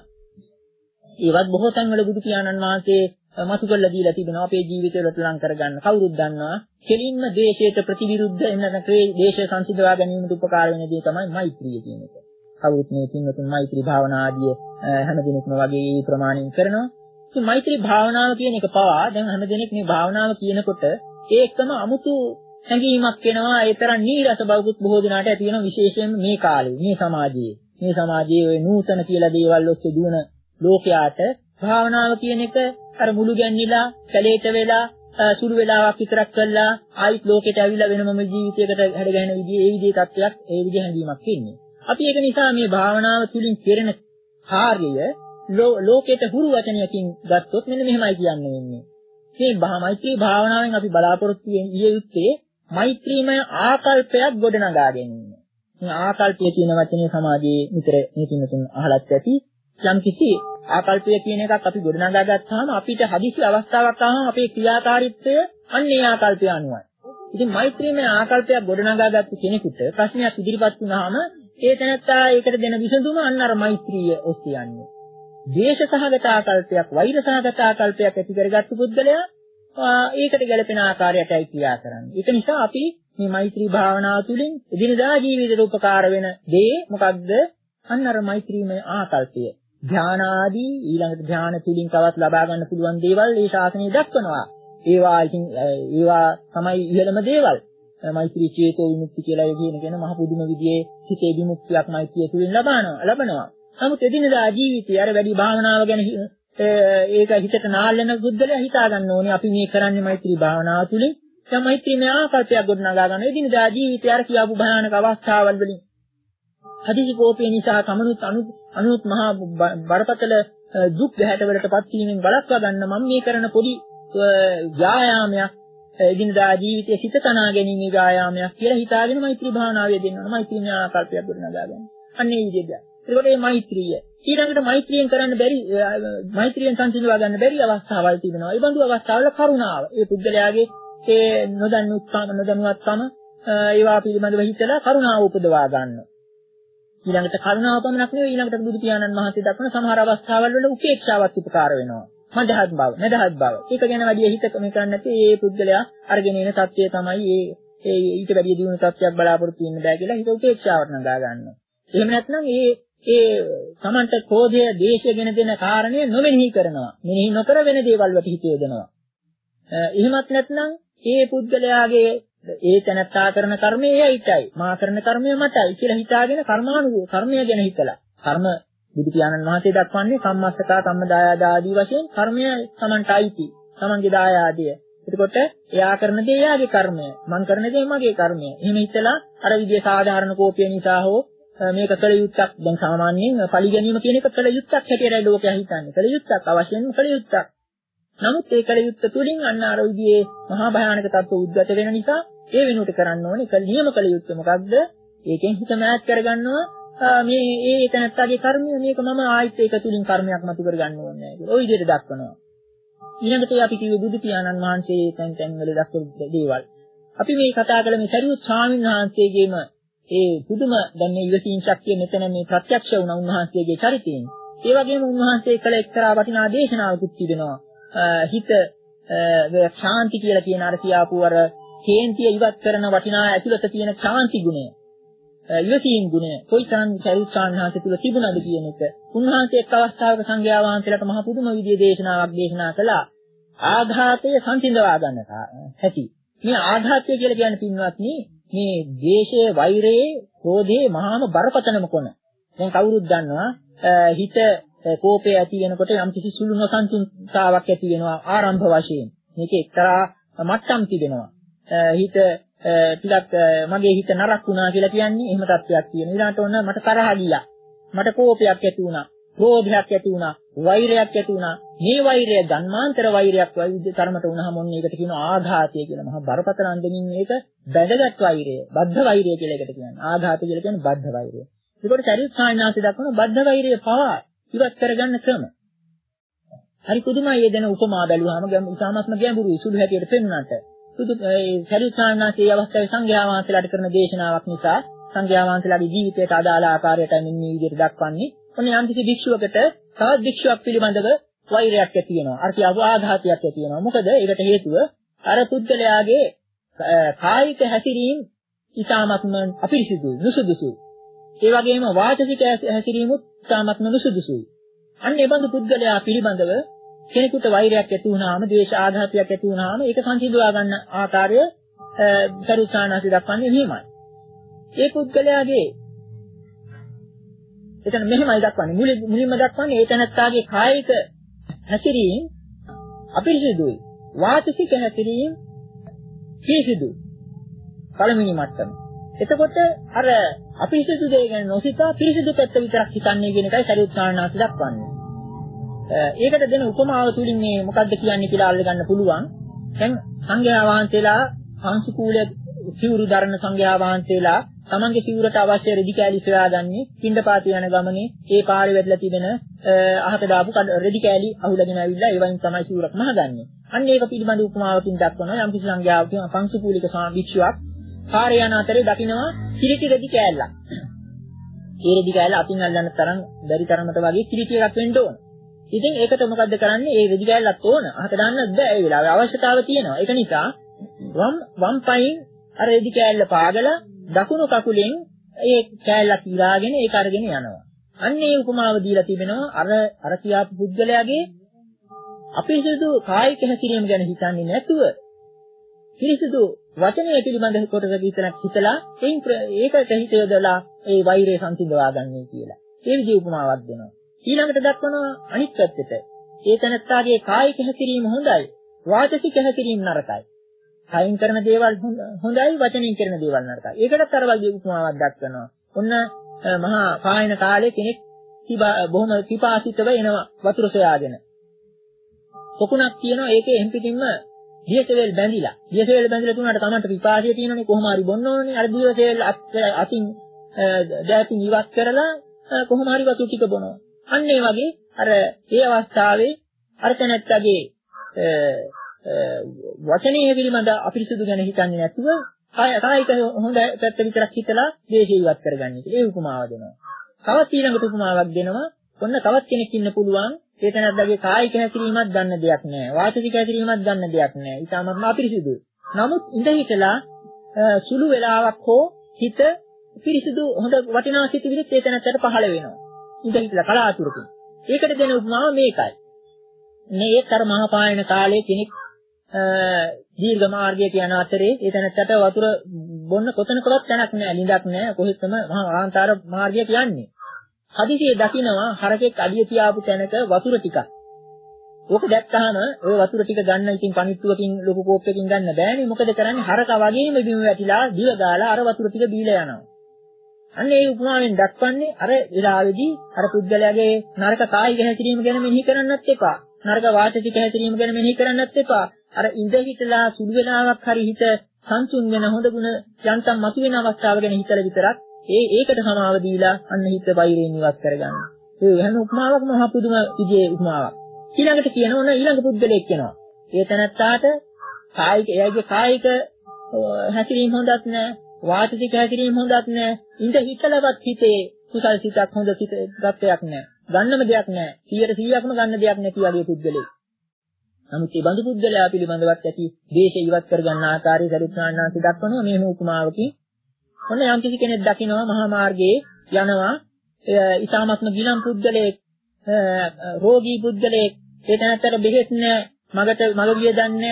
ඒවත් බොහෝ තැන්වල බුදු පියාණන් වහන්සේ මතු කරලා දීලා තිබෙනවා. අපේ ජීවිතවලට ලං කරගන්න. කවුරුත් දන්නවා. කෙලින්ම දේශයට ප්‍රතිවිරුද්ධ එන්නක දේශය සංසිඳවා ගැනීමට උපකාර වෙන දේ තමයි මෛත්‍රිය කියන එක. කවුරුත් මේ පින්වතුන් මෛත්‍රී භාවනා ආදී හැම දිනෙකම වගේ ප්‍රමාණින් කරනවා. මේ මෛත්‍රී භාවනාව කියන එක පවා දැන් හැම දිනෙක මේ භාවනාව කියනකොට ඒකම 아무තු හැඟීමක් වෙනවා. ඒ තරම් නීරස බවකුත් බොහෝ දිනාට ඇති වෙනවා. විශේෂයෙන්ම මේ කාලේ මේ සමාජයේ මේ සමාජයේ ওই නූතන කියලා දේවල් ඔස්සේ දුවන ලෝකයාට භාවනාව කියන එක අර මුළු ගැන්නිලා කැලේට වෙලා සුළු වෙලාවක් විතරක් කළා ආයිත් ලෝකෙට ඇවිල්ලා වෙනම ජීවිතයකට හැඩගැහෙන විදිහේ ඒ විදිහේ තත්ත්වයක් ඒ විදිහේ හැඟීමක් ඉන්නේ. අපි ඒක නිසා මේ භාවනාව තුළින් කෙරෙන කාර්යය ලෝකෙට හුරු වචනයකින් ගත්තොත් මෙන්න මෙහෙමයි කියන්නේ වෙන්නේ. මේ මෛත්‍රී භාවනාවෙන් අපි බලාපොරොත්තු වෙන ඊයුත්තේ මෛත්‍රීමය ආකල්පයක් ගොඩනගා ගැනීම. මේ ආකල්පය කියන වචනේ සමාජයේ නිතර මේ කිනුතුන් අහලත් ඇති. යම් කිසි ආකල්පය කියන එකක් අපි ගොඩනගා ගත්තාම අපිට හදිසි අවස්ථාවක් ආවම අපේ ක්‍රියාකාරීත්වය අන්න ඒ ආකල්පය අනුවයි. ඉතින් මෛත්‍රීමය ආකල්පයක් ගොඩනගාගත්තු කෙනෙකුට ප්‍රශ්නයක් ඉදිරිපත් වුණාම ඒ තැනත්තා ඒකට දෙන විසඳුම අන්න අර මෛත්‍රිය ඔස්සේ යන්නේ. ද්වේෂ සහගත ආකල්පයක්, වෛර සහගත ආකල්පයක් ඇති කරගත්තු පුද්ගලයා ඒකට ගැළපෙන ආකාරයටයි ක්‍රියා කරන්නේ. ඒක නිසා අපි මේ මෛත්‍රී භාවනාව තුළින් එදිනදා ජීවිතයට උපකාර වෙන දේ මොකක්ද? අන්න අර මෛත්‍රීමය ආකල්පය. ධ්‍යාන ආදී ඊළඟට ධ්‍යාන තුළින් තවත් ලබා ගන්න පුළුවන් දේවල් මේ ශාසනය දක්වනවා. ඒවා ඉතින් ඒවා තමයි ඉහළම දේවල්. මෛත්‍රී චේතෝ විමුක්ති කියලා කියන කෙන මහ පුදුම විදිහේ හිතේ විමුක්තියක් මෛත්‍රිය තුළින් ලබනවා ලබනවා. නමුත් එදිනදා ජීවිතයේ අර වැඩි භාවනාව ගැන ඒක හිතට නාල්ලන බුද්ධලයා හිතා ගන්න ඕනේ අපි මේ කරන්නේ මෛත්‍රී භාවනාව තුළින්. දැන් මෛත්‍රීමය ආකල්පයක් ගොඩනගා ගන්න එදිනදා ජීවිතයේ අර කියාපු භයානක අවස්ථාවල් වලින් හදිසි කෝපය නිසා කමනුත් අනුත් මහා බරපතල දුක් ගැහැට වලටපත් වීමෙන් බලස්වා ගන්න මම මේ කරන පොඩි ව්‍යායාමයක් එදිනදා ජීවිතයේ සිත තනා ගැනීම ව්‍යායාමයක් කියලා හිතාගෙන මෛත්‍රී භාවනාවේ දෙන්නවා. මෛත්‍රීමය ආකල්පයක් ගොඩනගා ගන්න. අන්න ඒ විදිහට. ඒකට මේ මෛත්‍රිය ඊළඟට මෛත්‍රියෙන් කරන්න බැරි මෛත්‍රියෙන් සංසිඳවා ගන්න බැරි අවස්ථාවල් තිබෙනවා. ඒ බඳු අවස්ථාවල කරුණාව. ඒ පුද්ගලයාගේ ඒ නොදන්නුත්කම නොදැනුවත්කම ඒවා පිළිබඳව හිතලා කරුණාව උපදවා ගන්නවා. ඊළඟට කරුණාව පමණක් නෙවෙයි ඊළඟට බුදු පියාණන් වහන්සේ දක්වන සමහර අවස්ථාවල් වල උපේක්ෂාවක් උපකාර වෙනවා. මදහත් බව, මදහත් බව. ඒක ගැන වැඩි හිතක මේ කරන්නේ නැති ඒ පුද්ගලයා අරගෙන එන தත්ත්වය තමයි ඒ ඒ ඊට වැඩි දියුණු තත්ත්වයක් බලාපොරොත්තු වෙන්න බෑ කියලා හිත උපේක්ෂාවට නගා ගන්නවා. එහෙම නැත්නම් ඒ ඒ සමන්ත ක්‍රෝධය, දේශය ගැන දෙන කාරණය නොමෙනෙහි කරනවා. මෙනෙහි නොකර වෙන දේවල් වලට හිත යොදනවා. එහෙමත් නැත්නම් ඒ පුද්ගලයාගේ ඒ තැනත්තා කරන කර්මය එයයිටයි මා කරන කර්මය මටයි කියලා හිතාගෙන කර්මානුකූල කර්මය ගැන හිතලා කර්ම බුදු පියාණන් වහන්සේ දක්වන්නේ කම්මස්සකා කම්මදායාද ආදී වශයෙන් කර්මය සමන්ටයිති සමන්ගේ දායාදය. එතකොට එයා කරන දේ එයාගේ කර්මය, මං කරන දේ මගේ කර්මය. එහෙම හිතලා අර විදිය සාධාරණ කෝපය නිසා හෝ මේක කළ යුත්තක් දැන් සාමාන්‍යයෙන් පලි ගැනීම කියන එක කළ යුත්තක් හැටියටයි ලෝකයා හිතන්නේ. කළ යුත්තක් අවශ්‍යම කළ යුත්තක්. නමුත් ඒ කළ යුත්ත තුලින් අන්න අර විදිහේ මහා භයානක තත්ත්ව උද්ගත වෙන නිසා ඒ වෙනුවට කරන්න ඕනේ කළ නියම කළ යුත්ත මොකක්ද? ඒකෙන් හිත මෑත් කරගන්නවා මේ ඒ තැනත්තාගේ කර්මය මේක මම ආයිත් ඒක තුලින් කර්මයක් මතු කරගන්න ඕනේ නැහැ කියලා. ওই විදිහට දක්වනවා. ඊළඟට අපි කිව්වේ බුදු පියාණන් වහන්සේ තැන් තැන් වල දක්වපු දේවල්. අපි මේ කතා කළ මේ සරියුත් ස්වාමීන් වහන්සේගේම ඒ පුදුම දැන් මේ ඉවසීම් ශක්තිය මෙතන මේ ප්‍රත්‍යක්ෂ වුණා උන්වහන්සේගේ චරිතයෙන්. ඒ වගේම උන්වහන්සේ කළ එක්තරා වටිනා දේශනාවකුත් තිබෙනවා. හිත ශාන්ති කියලා කියන අර කියාපු අර කේන්තිය ඉවත් කරන වටිනා ඇතුළත තියෙන ශාන්ති ගුණය. ඉවසීම් ගුණය කොයිතරම් සරියුත් ස්වාමීන් වහන්සේ තුල තිබුණාද කියන එක. උන්වහන්සේ එක් අවස්ථාවක සංඝයා වහන්සේලාට මහ පුදුම විදිහේ දේශනාවක් දේශනා කළා. ආඝාතය සංසිඳවා ගන්න හැටි. මේ ආඝාතය කියලා කියන්නේ පින්වත්නි මේ ද්වේෂයේ, වෛරයේ, ක්‍රෝධයේ මහාම බරපතලම කොන. දැන් කවුරුත් දන්නවා හිත කෝපය ඇති වෙනකොට යම් කිසි සුළු නොසන්සුන්තාවක් ඇති වෙනවා ආරම්භ වශයෙන්. මේක එක්තරා මට්ටම් තිබෙනවා. හිත ටිකක් මගේ හිත නරක් වුණා කියලා කියන්නේ එහෙම තත්ත්වයක් තියෙනවා. ඊළඟට ඔන්න මට තරහ ගියා. මට කෝපයක් ඇති වුණා. ක්‍රෝධයක් ඇති වුණා. වෛරයක් ඇති වුණා. මේ වෛරය ජන්මාන්තර වෛරයක් වෛද්‍ය කර්මයට වුණාම ඔන්න ඒකට කියනවා ආඝාතය කියලා. මහා බරපතල අන්දමින් මේක බැදගත් වෛරය, බද්ධ වෛරය කියලා එකට කියනවා. ආඝාතය කියලා කියන්නේ බද්ධ වෛරය. ඒකට චරිත සායනාසි දක්වන බද්ධ වෛරය පවා ඉවත් කරගන්න ක්‍රම. හරි පුදුමයි මේ දෙන උපමා බැලුවාම ඉතාමත්ම ගැඹුරුයි සුළු හැටියට පෙන්වන්නට. සුදු ඒ චරිත සායනාසි මේ අවස්ථාවේ සංඝයා වහන්සේලාට කරන දේශනාවක් නිසා සංඝයා වහන්සේලාගේ ජීවිතයට අදාළ ආකාරයට මේ විදිහට දක්වන්නේ. ඔන්න යම් කිසි භික්ෂුවකට තවත් භික්ෂුවක් පිළිබඳව වෛරයක් ඇති වෙනවා. අර කිය ආඝාතයක් ඇති වෙනවා. මොකද ඒකට හේතුව අර පුද්ගලයාගේ කායික හැසිරීම ඉතාමත්ම අපිරිසිදුයි, නුසුදුසුයි. ඒ වගේම වාචික හැසිරීමුත් ඉතාමත්ම නුසුදුසුයි. අන්න ඒ බඳු පුද්ගලයා පිළිබඳව කෙනෙකුට වෛරයක් ඇති වුණාම, ද්වේෂ ආඝාතයක් ඇති වුණාම ඒක සංසිඳවා ගන්න ආකාරය පරිසානාසි දක්වන්නේ මෙහිමයි. ඒ පුද්ගලයාගේ එතන මෙහෙමයි දක්වන්නේ මුලින්ම දක්වන්නේ ඒ තනත්තාගේ කායික හැසිරීම අපිරිසිදුයි, වාචික හැසිරීම පිරිසිදුයි. පළවෙනි මට්ටම. එතකොට අර අපිරිසිදු දේ ගැන නොසිතා පිරිසිදු පැත්ත විතරක් හිතන්නේ කියන එකයි සරියුත්සාරණාසි දක්වන්නේ. ඒකට දෙන උපමාව තුලින් මේ මොකද්ද කියන්නේ කියලා අල්ල ගන්න පුළුවන්. දැන් සංඝයා වහන්සේලා අංශුකූල සිවුරු දරන සංඝයා වහන්සේලා තමන්ගේ සිවුරට අවශ්‍ය රෙදි කෑලි සොයාගන්නේ පින්ඩපාත යන ගමනේ ඒ පාරේ වැදලා තිබෙන අහත දාපු රෙදි කෑලි අහුලගෙන ඇවිල්ලා ඒ වයින් තමයි සිවුරක් මහගන්නේ. අන්න ඒක පිළිබඳ උපමාවකින් දක්වනවා යම් කිසි සංඝයාවක පංසුකූලික භික්ෂුවක් පාරේ යන අතරේ දකින්නවා කිරිටි රෙදි කෑල්ලක්. ඒ රෙදි කෑල්ල අතින් අල්ලන්න තරම් බැරි තරමට වගේ කිරිටි එකක් වෙන්න ඕන. ඉතින් ඒකට මොකද්ද කරන්නේ? ඒ රෙදි කෑල්ලක් ඕන. අහත දාන්නත් බෑ ඒ වෙලාවේ අවශ්‍යතාව තියෙනවා. ඒක නිසා වම් වම් පයින් අර රෙදි කෑල්ල පාගලා දකුණු කකුලෙන් ඒ කෑල්ලක් ඉරාගෙන ඒක අරගෙන යනවා. අන්න ඒ උපමාව දීලා තිබෙනවා අර අර කියාපු පුද්ගලයාගේ අපිරිසුදු කායික හැසිරීම ගැන හිතන්නේ නැතුව පිරිසුදු වචනය පිළිබඳව කොටස විතරක් හිතලා ඒකට හිත යොදලා ඒ වෛරය සංසිඳවා ගන්නයි කියලා. ඒ විදිහ උපමාවක් දෙනවා. ඊළඟට දක්වනවා අනිත් පැත්තට. ඒ තනත්තාගේ කායික හැසිරීම හොඳයි, වාචික හැසිරීම නරකයි. කයින් කරන දේවල් හොඳයි, වචනෙන් කරන දේවල් නරකයි. ඒකටත් අර වගේ උපමාවක් දක්වනවා. ඔන්න මහා පායන කාලේ කෙනෙක් බොහොම පිපාසිතව එනවා වතුර සොයාගෙන. පොකුණක් තියෙනවා ඒකේ එම්පිටින්ම දියසෙල් බැඳිලා. දියසෙල් බැඳිලා තුනට තමන්ට පිපාසිය තියෙනනේ කොහොම හරි බොන්න ඕනේ. අර දියසෙල් අතින් දැතින් ඉවත් කරලා කොහොම හරි වතුර ටික බොනවා. අන්න ඒ වගේ අර ඒ අවස්ථාවේ අර තැනැත්තගේ වචනීය පිළිබඳ අපිරිසුදු ගැන හිතන්නේ නැතුව කායික හොඳ පැත්ත විතරක් හිතලා දේශය ඉවත් කරගන්න කියලා. ඒ උපමාව දෙනවා. තවත් ඊළඟට උපමාවක් දෙනවා. ඔන්න තවත් කෙනෙක් ඉන්න පුළුවන්. ඒ තැනත්තගේ කායික හැසිරීමක් ගන්න දෙයක් නැහැ. වාචික හැසිරීමක් ගන්න දෙයක් නැහැ. ඊටමත්ම අපිරිසුදුයි. නමුත් ඉඳ හිටලා සුළු වෙලාවක් හෝ හිත පිරිසුදු හොඳ වටිනා සිතුවිලිත් ඒ තැනත්තට පහළ වෙනවා. ඉඳ හිටලා කලාතුරකින්. ඒකට දෙන උපමාව මේකයි. මේ ඒතර මහා පායන කාලේ කෙනෙක් දීර්ඝ මාර්ගයට යන අතරේ ඒ තැනත්තට වතුර බොන්න කොතනකවත් තැනක් නැහැ, ළිඳක් නැහැ, කොහෙත්ම මහා ආන්තර මාර්ගයට යන්නේ. හදිසියේ දකින්නවා හරකෙක් අඩිය තියාපු තැනක වතුර ටිකක්. ඕක දැක්කහම ওই වතුර ටික ගන්න ඉතින් පණිත්තුවකින් ලොකු කෝප්පකින් ගන්න බෑනේ. මොකද කරන්නේ? හරක වගේම බිම වැටිලා දිව ගාලා අර වතුර ටික බීලා යනවා. අන්න ඒ උපමාවෙන් දක්වන්නේ අර වෙලාවේදී අර පුද්ගලයාගේ නරක කායික හැසිරීම ගැන මෙනෙහි කරන්නත් එපා. නරක වාචික හැසිරීම ගැන මෙනෙහි කරන්නත් එපා. අර ඉඳ හිටලා සුළු වෙලාවක් හරි හිත සංසුන් වෙන හොඳ ගුණ යන්තම් මතුවෙන අවස්ථාව ගැන හිතලා විතරක් ඒ ඒකට සමාව දීලා අන්න හිත වෛරයෙන් ඉවත් කරගන්න. ඒ වෙන උපමාවක් මහ පුදුම විදිහේ උපමාවක්. ඊළඟට කියනවා න ඊළඟ පුද්ගලයෙක් වෙනවා. ඒ තනත්තාට කායික එයාගේ කායික හැසිරීම හොඳත් නැහැ, වාචික හැසිරීම හොඳත් නැහැ. ඉඳ හිතලවත් හිතේ කුසල් සිතක් හොඳ සිත ගතයක් නැහැ. ගන්නම දෙයක් නැහැ. සියයට සීයක්ම ගන්න දෙයක් නැති වගේ පුද්ගලයෙක්. නමුත් මේ බඳු පුද්ගලයා පිළිබඳවත් ඇති දේශය ඉවත් කර ගන්න ආකාරය සරිත්‍රාණාන්ති දක්වනවා මේ උපමාවකින්. ඔන්න යම් කිසි කෙනෙක් දකිනවා මහා මාර්ගයේ යනවා ඊ타මත්ම ගිලම් පුද්ගලයෙක්, රෝගී පුද්ගලයෙක්, ඒ තැනත්තට බෙහෙත් නැහැ, මගට මග විය දන්නේ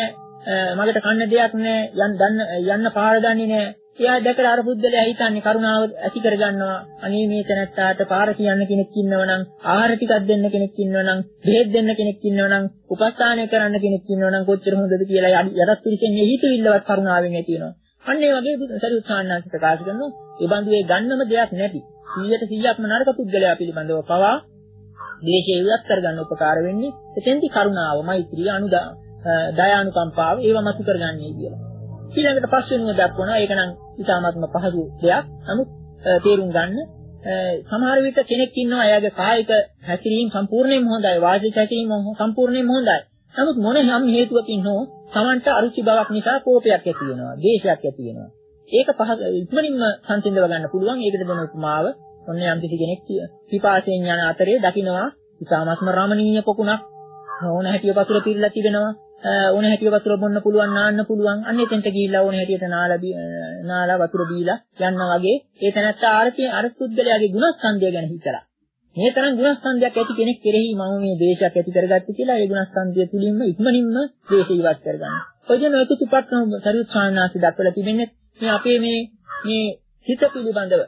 මගට කන්න දෙයක් නැහැ යන්න දන්න යන්න පාර දන්නේ නැහැ. එයා දැකලා අර පුද්ගලයා හිතන්නේ කරුණාව ඇති කරගන්නවා. අනේ මේ තැනත්තාට පාර කියන්න කෙනෙක් ඉන්නවනම්, ආහාර ටිකක් දෙන්න කෙනෙක් ඉන්නවනම්, බෙහෙත් දෙන්න කෙනෙක් ඉන්නවනම්, උපස්ථානය කරන්න කෙනෙක් ඉන්නවනම් කොච්චර හොඳද කියලා යටත් පිළිසෙන්නේ හිතවිල්ලවත් කරුණාවෙන් ඇති වෙනවා. අන්න ඒ වගේ සරියුත් සාන්නාංශ ප්‍රකාශ කරනවා. ඒ බඳු ඒ ගන්නම දෙයක් නැති සීයට සීයක්ම නරක පුද්ගලයා පිළිබඳව පවා දේශය ඉවත් කරගන්න උපකාර වෙන්නේ එතෙන්දි කරුණාව, මෛත්‍රිය, අනුදා, දයානුකම්පාව ඒව මතු කරගන්නේ කියලා. ඊළඟට පස්වෙනිව දක්වනවා. ඒක නම් ඉතාමත්ම පහසු දෙයක්. නමුත් තේරුම් ගන්න සමහර විට කෙනෙක් ඉන්නවා එයාගේ කායික හැසිරීම සම්පූර්ණයෙන්ම හොඳයි, වාචික හැසිරීම සම්පූර්ණයෙන්ම හොඳයි. නමුත් මොන යම් හේතුවකින් හෝ Tamanට අරුචි බවක් නිසා කෝපයක් ඇති වෙනවා, ද්වේෂයක් ඇති වෙනවා. ඒක පහ ඉක්මනින්ම සංසිඳව ගන්න පුළුවන්. ඒකට දෙන උපමාව ඔන්න යම් කිසි කෙනෙක් පිපාසයෙන් යන අතරේ දකින්නවා ඉතාමත්ම රමණීය පොකුණක් ඕන හැටිය වතුර පිරලා තිබෙනවා. ඕන හැටිය වතුර බොන්න පුළුවන්, නාන්න පුළුවන්. අන්න එතෙන්ට ගිහිල්ලා ඕන හැටියට නාලා නාලා වතුර බීලා යනවා වගේ ඒ තැනත්තා ආර්තිය අර පුද්ගලයාගේ ගුණස්කන්ධය ගැන හිතලා මේ තරම් ගුණස්කන්ධයක් ඇති කෙනෙක් කෙරෙහි මම මේ දේශයක් ඇති කරගත්ත කියලා ඒ ගුණස්කන්ධය තුලින්ම ඉක්මනින්ම දේශය ඉවත් කරගන්නවා. ඔයගෙන ඔය තුපත්න සරියුත් සාන්නාංශ දක්වලා තිබෙන්නේ මේ අපේ මේ මේ හිත පිළිබඳව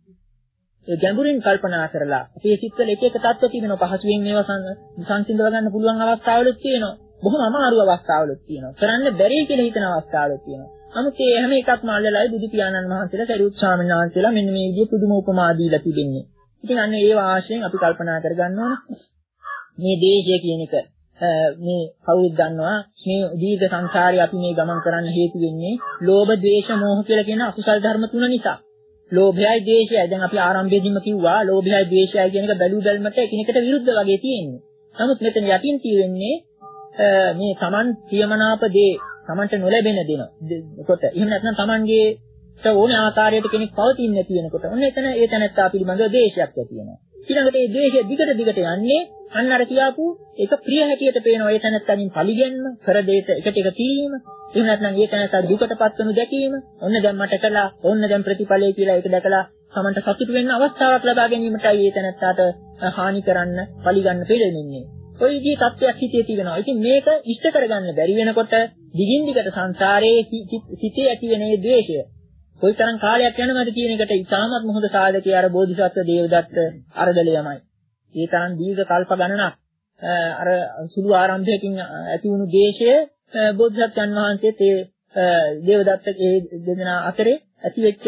ඒ ගැඹුරින් කල්පනා කරලා අපේ සිත්වල එක එක තත්ත්ව තිබෙනවා. පහසුවෙන් මේවා සංසිඳව ගන්න පුළුවන් අවස්ථාවලුත් තියෙනවා. බොහොම අමාරු අවස්ථාවලුත් තියෙනවා. කරන්න බැරි කියලා හිතන අවස්ථාවලුත් තියෙනවා. නමුත් මේ හැම එකක්ම අල්ලලායි බුදු පියාණන් වහන්සේලා සරියුත් ස්වාමීන් වහන්සේලා මෙන්න මේ විදිහේ පුදුම උපමා දීලා තිබෙන්නේ. ඉතින් අන්න ඒ වාශයෙන් අපි කල්පනා කරගන්න ඕන මේ දේශය කියන එක මේ කවුරුත් දන්නවා මේ දීර්ඝ සංසාරේ අපි මේ ගමන් කරන්න හේතු වෙන්නේ ලෝභ, ද්වේෂ, මෝහ කියලා කියන අකුසල් ධර්ම තුන නිසා. ලෝභයයි ද්වේෂයයි දැන් අපි ආරම්භයේදීම කිව්වා ලෝභයයි ද්වේෂයයි කියන එක බැලු බැලමට එකිනෙකට විරුද්ධ වගේ තියෙන්නේ. නමුත් මෙතන යටින් තියෙන්නේ මේ Taman ප්‍රියමනාප දේ Tamanට නොලැබෙන දෙන කොට එහෙම නැත්නම් Tamanගේ ඕන ආකාරයකට කෙනෙක් පවතින්නේ නැති වෙනකොට ඔන්න එතන ඒ තැනත්තා පිළිබඳව ද්වේෂයක් ඇති වෙනවා. ඊළඟට ඒ ද්වේෂය දිගට දිගට යන්නේ අන්න අර කියාපු ඒක ප්‍රිය හැටියට පේනවා. ඒ තැනත්තාගෙන් පරිගැන්ම කර දෙයට එකට එක කිරීම. එහෙම නැත්නම් ඒ තැනත්තා දුකටපත් වෙනු දැකීම. ඔන්න දැන් මට කළා, ඔන්න දැන් ප්‍රතිඵලය කියලා ඒක දැකලා Tamanට සතුටු වෙන්න අවස්ථාවක් ලබා ගැනීමටයි ඒ තැනත්තාට හානි කරන්න, පරිගන්න පිළිෙන්නේ. ඔය විදිහේ තත්ත්වයක් හිතේ තියෙනවා. ඉතින් මේක ඉෂ්ට කරගන්න බැරි වෙනකොට දිගින් දිගට සංසාරයේ සිටේ ඇති වෙන මේ ද්වේෂය කොයිතරම් කාලයක් යනවද කියන එකට ඉතාමත් මොහොත සාධකයේ අර බෝධිසත්ව දේවදත්ත අරදලයමයි. ඒ තරම් දීර්ඝ කල්ප ගණනක් අර සුළු ආරම්භයකින් ඇති වුණු ද්වේෂය බෝධිසත්වයන් වහන්සේත් ඒ දේවදත්ත ඒ දෙදෙනා අතරේ ඇති වෙච්ච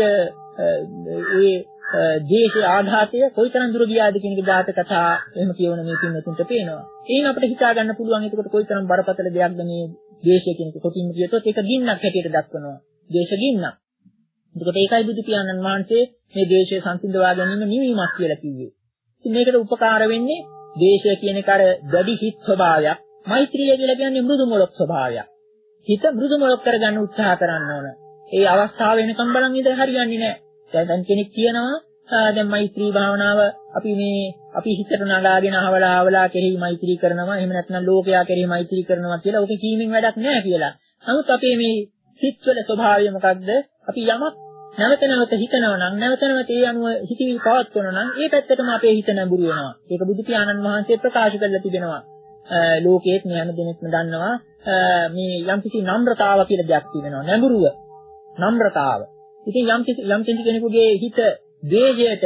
ඒ දේශේ ආඝාතය කොයිතරම් දුර ගියාද කියන එක දාත කතා එහෙම කියවන මේ පින්නතුන්ට පේනවා. ඒන අපිට හිතා ගන්න පුළුවන් එතකොට කොයිතරම් බරපතල දෙයක්ද මේ දේශය කියන එක කොටින්ම කියතොත් ඒක ගින්නක් හැටියට දක්වනවා. දේශ ගින්නක්. එතකොට ඒකයි බුදු පියාණන් වහන්සේ මේ දේශය සංසිඳවා ගැනීම නිවීමක් කියලා කිව්වේ. ඉතින් මේකට උපකාර වෙන්නේ දේශය කියන එක අර දැඩි හිත් ස්වභාවයක්. මෛත්‍රිය කියලා කියන්නේ මෘදු මොළොක් ස්වභාවයක්. හිත මෘදු මොළොක් කරගන්න උත්සාහ කරන්න ඕන. ඒ අවස්ථාව වෙනකම් බලන් ඉඳලා හරියන්නේ නැහැ. දැන් කෙනෙක් කියනවා දැන් මෛත්‍රී භාවනාව අපි මේ අපි හිතට නගාගෙන අහවලා අහවලා කෙරෙහි මෛත්‍රී කරනවා එහෙම නැත්නම් ලෝකයා කෙරෙහි මෛත්‍රී කරනවා කියලා ඔක කීමෙන් වැඩක් නැහැ කියලා. නමුත් අපේ මේ සිත්වල ස්වභාවය මොකක්ද? අපි යමක් නැවත නැවත හිතනවා නම් නැවත නැවත ඒ අනුව හිතවිලි පවත්වනවා නම් ඒ පැත්තටම අපේ හිත නැඹුරු වෙනවා. ඒක බුදු පියාණන් වහන්සේ ප්‍රකාශ කරලා තිබෙනවා. ලෝකයේත් මේ හැම දෙනෙක්ම දන්නවා මේ යම්කිසි නම්රතාව කියලා දෙයක් තියෙනවා. නැඹුරුව නම්රතාව. ඉතින් යම් යම් කෙනෙකුගේ හිත ද්වේෂයට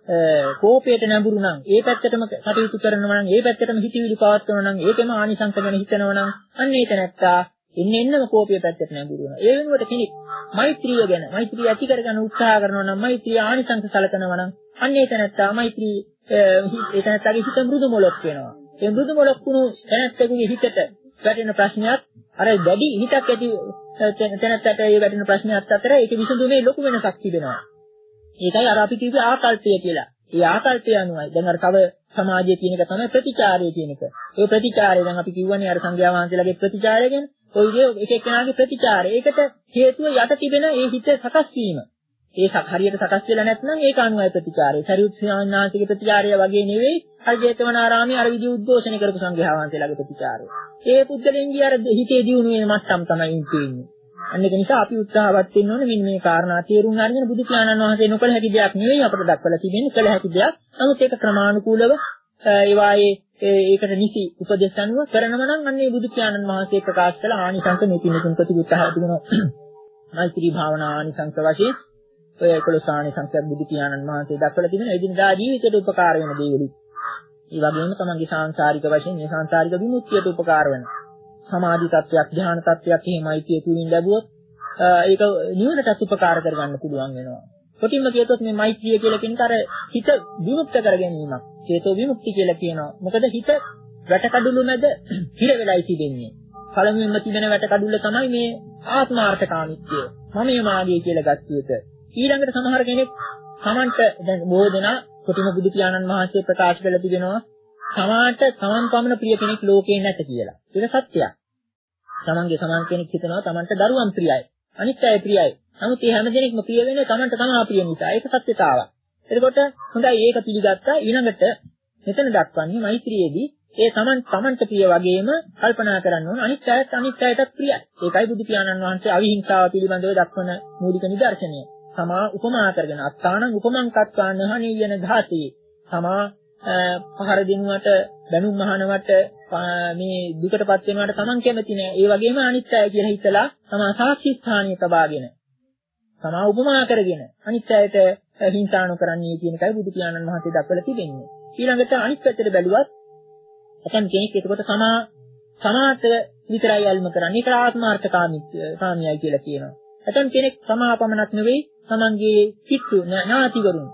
කෝපයට නැඹුරු නම් ඒ පැත්තටම කටයුතු කරනවා නම් ඒ පැත්තටම හිතවිලි පවත්වනවා නම් ඒකම ආනිසංස ගැන හිතනවා නම් අන්න ඒක නැත්තා එන්න එන්නම කෝපයේ පැත්තට නැඹුරු වෙනවා. ඒ වෙනුවට කෙනෙක් මෛත්‍රිය ගැන මෛත්‍රිය ඇති කරගන්න උත්සාහ කරනවා නම් මෛත්‍රිය ආනිසංස සලකනවා නම් අන්න ඒක නැත්තා මෛත්‍රී ඒක නැත්තාගේ හිත මෘදු මොළොක් වෙනවා. ඒ මෘදු මොළොක් වුණු තැනැත්තගේ හිතට වැටෙන ප්‍රශ්නයක් අර දැඩි හිතක් ඇති තැනැත්තට ඒ වැටෙන ප්‍රශ්නයක් අතර ඒක විසඳුමේ ලොකු වෙනසක් තිබෙනවා. ඒකයි අර අපි කිව්වේ ආකල්පය කියලා. ඒ ආකල්පය අනුවයි දැන් අර තව සමාජයේ තියෙන එක තමයි ප්‍රතිචාරය කියන එක. ඒ ප්‍රතිචාරය දැන් අපි කියවනේ අර සංඝයා වහන්සේලාගේ ප්‍රතිචාරය ගැන. ඔය විදිහේ එක එක්කෙනාගේ ප්‍රතිචාරය. ඒකට හේතුව යට තිබෙන ඒ හිත සකස් වීම. ඒ හරියට සකස් වෙලා නැත්නම් ඒක අනුවයි ප්‍රතිචාරය. සරියුත් ස්වාමීන් වහන්සේගේ ප්‍රතිචාරය වගේ නෙවෙයි අර ජේතවනාරාමයේ අර විදිහ උද්ඝෝෂණය කරපු සංඝයා වහන්සේලාගේ ප්‍රතිචාරය. ඒ පුද්ගලයන්ගේ අර හිතේ දියුණුවේ මට්ටම් තමයි තියෙන්නේ. අන්න ඒක නිසා අපි උත්සාහවත් වෙන්න ඕනේ මෙන්න මේ කාරණා තේරුම් අරගෙන බුදු පියාණන් වහන්සේ නොකළ හැකි දෙයක් නෙවෙයි අපිට දක්වලා තිබෙන්නේ කළ හැකි දෙයක්. නමුත් ඒක ක්‍රමානුකූලව ඒවායේ ඒකට නිසි උපදේශ අනුව කරනවා නම් අන්නේ බුදු පියාණන් වහන්සේ ප්‍රකාශ කළ ආනිසංස මේ පින්තුන් ප්‍රතිඋත්සාහ තිබෙනවා. මෛත්‍රී භාවනා ආනිසංස වශයෙන් ඔය එකොළොස් ආනිසංස බුදු පියාණන් වහන්සේ දක්වලා තිබෙන එදිනදා ජීවිතයට උපකාර වෙන දේවලු. ඒ වගේම තමන්ගේ සාංශාරික වශයෙන් මේ සාංශාරික විමුක්තියට උපකාර වෙන සමාධි තත්වයක්, ධ්‍යාන තත්වයක් එහෙමයි තුලින් ලැබුවොත් ඒක නිවනටත් උපකාර කරගන්න පුළුවන් වෙනවා. කොටින්ම කියතොත් මේ මෛත්‍රිය කියලා කියන කර හිත විමුක්ත කර ගැනීමක්. චේතෝ විමුක්ති කියලා කියනවා. මොකද හිත වැටකඩුළු මැද හිර වෙලයි තිබෙන්නේ. පළමුවෙන්ම තිබෙන වැටකඩුල්ල තමයි මේ ආත්මාර්ථකාමීත්වය. මමයේ මාගේ කියලා ගත්ත එක. ඊළඟට සමහර කෙනෙක් Tamanට දැන් බෝධනා කොටිම බුදු පියාණන් වහන්සේ ප්‍රකාශ කළ තිබෙනවා. සමාන්ට සමන් පමණ ප්‍රිය කෙනෙක් ලෝකේ නැත කියලා. ඒක සත්‍යයක්. Tamanගේ සමාන කෙනෙක් හිතනවා Tamanට දරුවන් ප්‍රියයි. අනිත් අය ප්‍රියයි. නමුත් මේ හැම දෙනෙක්ම ප්‍රිය වෙන්නේ Tamanට තමා ප්‍රිය නිසා. ඒක සත්‍යතාවක්. එතකොට හොඳයි ඒක පිළිගත්තා. ඊළඟට මෙතන දක්වන්නේ මෛත්‍රියේදී ඒ Taman Tamanට ප්‍රිය වගේම කල්පනා කරන්න ඕන අනිත් අයත් අනිත් අයටත් ප්‍රියයි. ඒකයි බුදු පියාණන් වහන්සේ අවිහිංසාව පිළිබඳව දක්වන මූලික නිදර්ශනය. සමා උපමා කරගෙන අත්තානං උපමං කත්වාන හණීයන ධාති. සමා පහර දෙනුවට බැනුම් අහනවට මේ දුකටපත් වෙනවට Taman කැමති නෑ. ඒ වගේම අනිත් අය කියලා හිතලා තමා සාක්ෂි ස්ථානිය තබාගෙන සමා උපමා කරගෙන අනිත් අයට හිංසා නොකරන්නේ කියන එකයි බුදු පියාණන් වහන්සේ දක්වලා තිබෙන්නේ. ඊළඟට අනිත් පැත්තට බැලුවත් ඇතම් කෙනෙක් එතකොට සමා සමාත විතරයි අල්ම කරන්නේ. ඒක ආත්මාර්ථකාමීයි කියලා කියනවා. ඇතම් කෙනෙක් සමාපමණක් නෙවෙයි තමන්ගේ පිටු ඥාතිවරුන්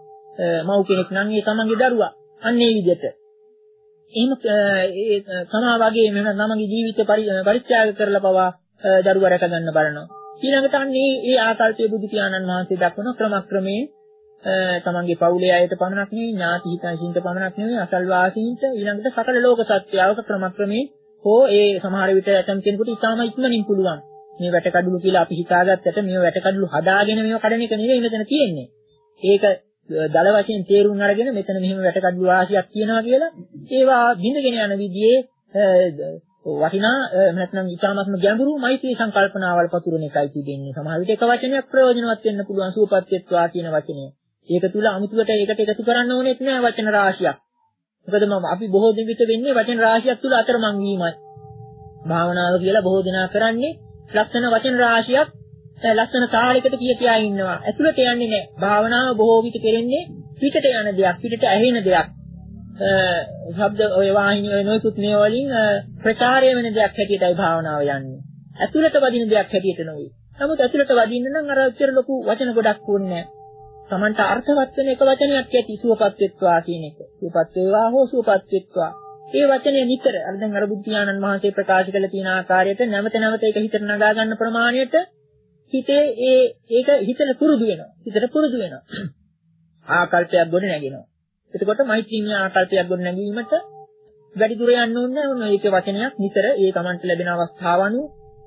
මව් කෙනෙක් නම් ඒ තමන්ගේ දරුවා අන්නේ විදිහට එහෙම ඒ සමා වගේ මෙන්න තමන්ගේ ජීවිත පරිත්‍යාග කරලා පවා දරුවා රැක ගන්න බලනවා. ඊළඟට අන්නේ ඒ ආකල්පයේ බුදු පියාණන් වහන්සේ දක්වන ක්‍රමක්‍රමයෙන් තමන්ගේ පවුලේ අයට පමණක් නෙවෙයි ඥාති හිතයින්ට පමණක් නෙවෙයි අසල්වාසීන්ට ඊළඟට සකල ලෝක සත්‍යයක ක්‍රමක්‍රමයෙන් හෝ ඒ සමහර විට ඇතම් කෙනෙකුට ඉතාම ඉක්මනින් පුළුවන් මේ වැටකඩුළු කියලා අපි හිතාගත්තට මේ වැටකඩුළු හදාගෙන මේව කඩන එක නෙවෙයි මෙතන තියෙන්නේ. ඒක දල වශයෙන් තේරුම් අරගෙන මෙතන මෙහෙම වැටකඩුළු ආශියක් තියෙනවා කියලා ඒවා බිඳගෙන යන විදිහේ වටිනා නැත්නම් ඊටාත්ම ගැඹුරු මෛත්‍රී සංකල්පනාවල් පතුරන එකයි තිබෙන්නේ. සමහර විට එක වචනයක් ප්‍රයෝජනවත් වෙන්න පුළුවන් සූපත්ත්වා කියන වචනය. ඒක තුල අමුතුවට ඒකට එකතු කරන්න ඕනෙත් නෑ වචන රාශියක්. මොකද මම අපි බොහෝ දෙවිට වෙන්නේ වචන රාශියක් තුල අතරමං වීමයි. භාවනාව කියලා බොහෝ දෙනා කරන්නේ ලක්ෂණ වචන රාශියක් ලක්ෂණ තාලයකට කිය කියා ඉන්නවා. ඇතුළට යන්නේ නෑ. භාවනාව බොහෝ විට කරන්නේ පිටට යන දෙයක්, පිටට ඇහෙන දෙයක්. ශබ්ද ඔය වාහිනී ඔය නොයිකුත් මේ වලින් ප්‍රචාරය වෙන දෙයක් හැටියටයි භාවනාව යන්නේ. ඇතුළට වදින දෙයක් හැටියට නෙවෙයි. නමුත් ඇතුළට වදින්න නම් අර උච්චර ලොකු වචන ගොඩක් ඕනේ නෑ. Samanta අර්ථවත් වෙන එක වචනයක් ඇති සුවපත් වෙත්වා කියන එක. සුවපත් වේවා හෝ සුවපත් වෙත්වා. ඒ වචනේ නිතර අර දැන් අර බුද්ධ ඥානන් වහන්සේ ප්‍රකාශ කළ තියෙන ආකාරයට නැවත නැවත ඒක හිතට නගා ගන්න ප්‍රමාණයට හිතේ ඒ ඒක හිතට පුරුදු වෙනවා. හිතට පුරුදු වෙනවා. ආකල්පයක් ගොඩ නැගෙනවා. එතකොට මෛත්‍රීමය ආකල්පයක් ගොඩ නැගීමට වැඩි දුර යන්න ඕනේ නැහැ. මේකේ වචනයක් නිතර ඒ Tamanට ලැබෙන අවස්ථාවනු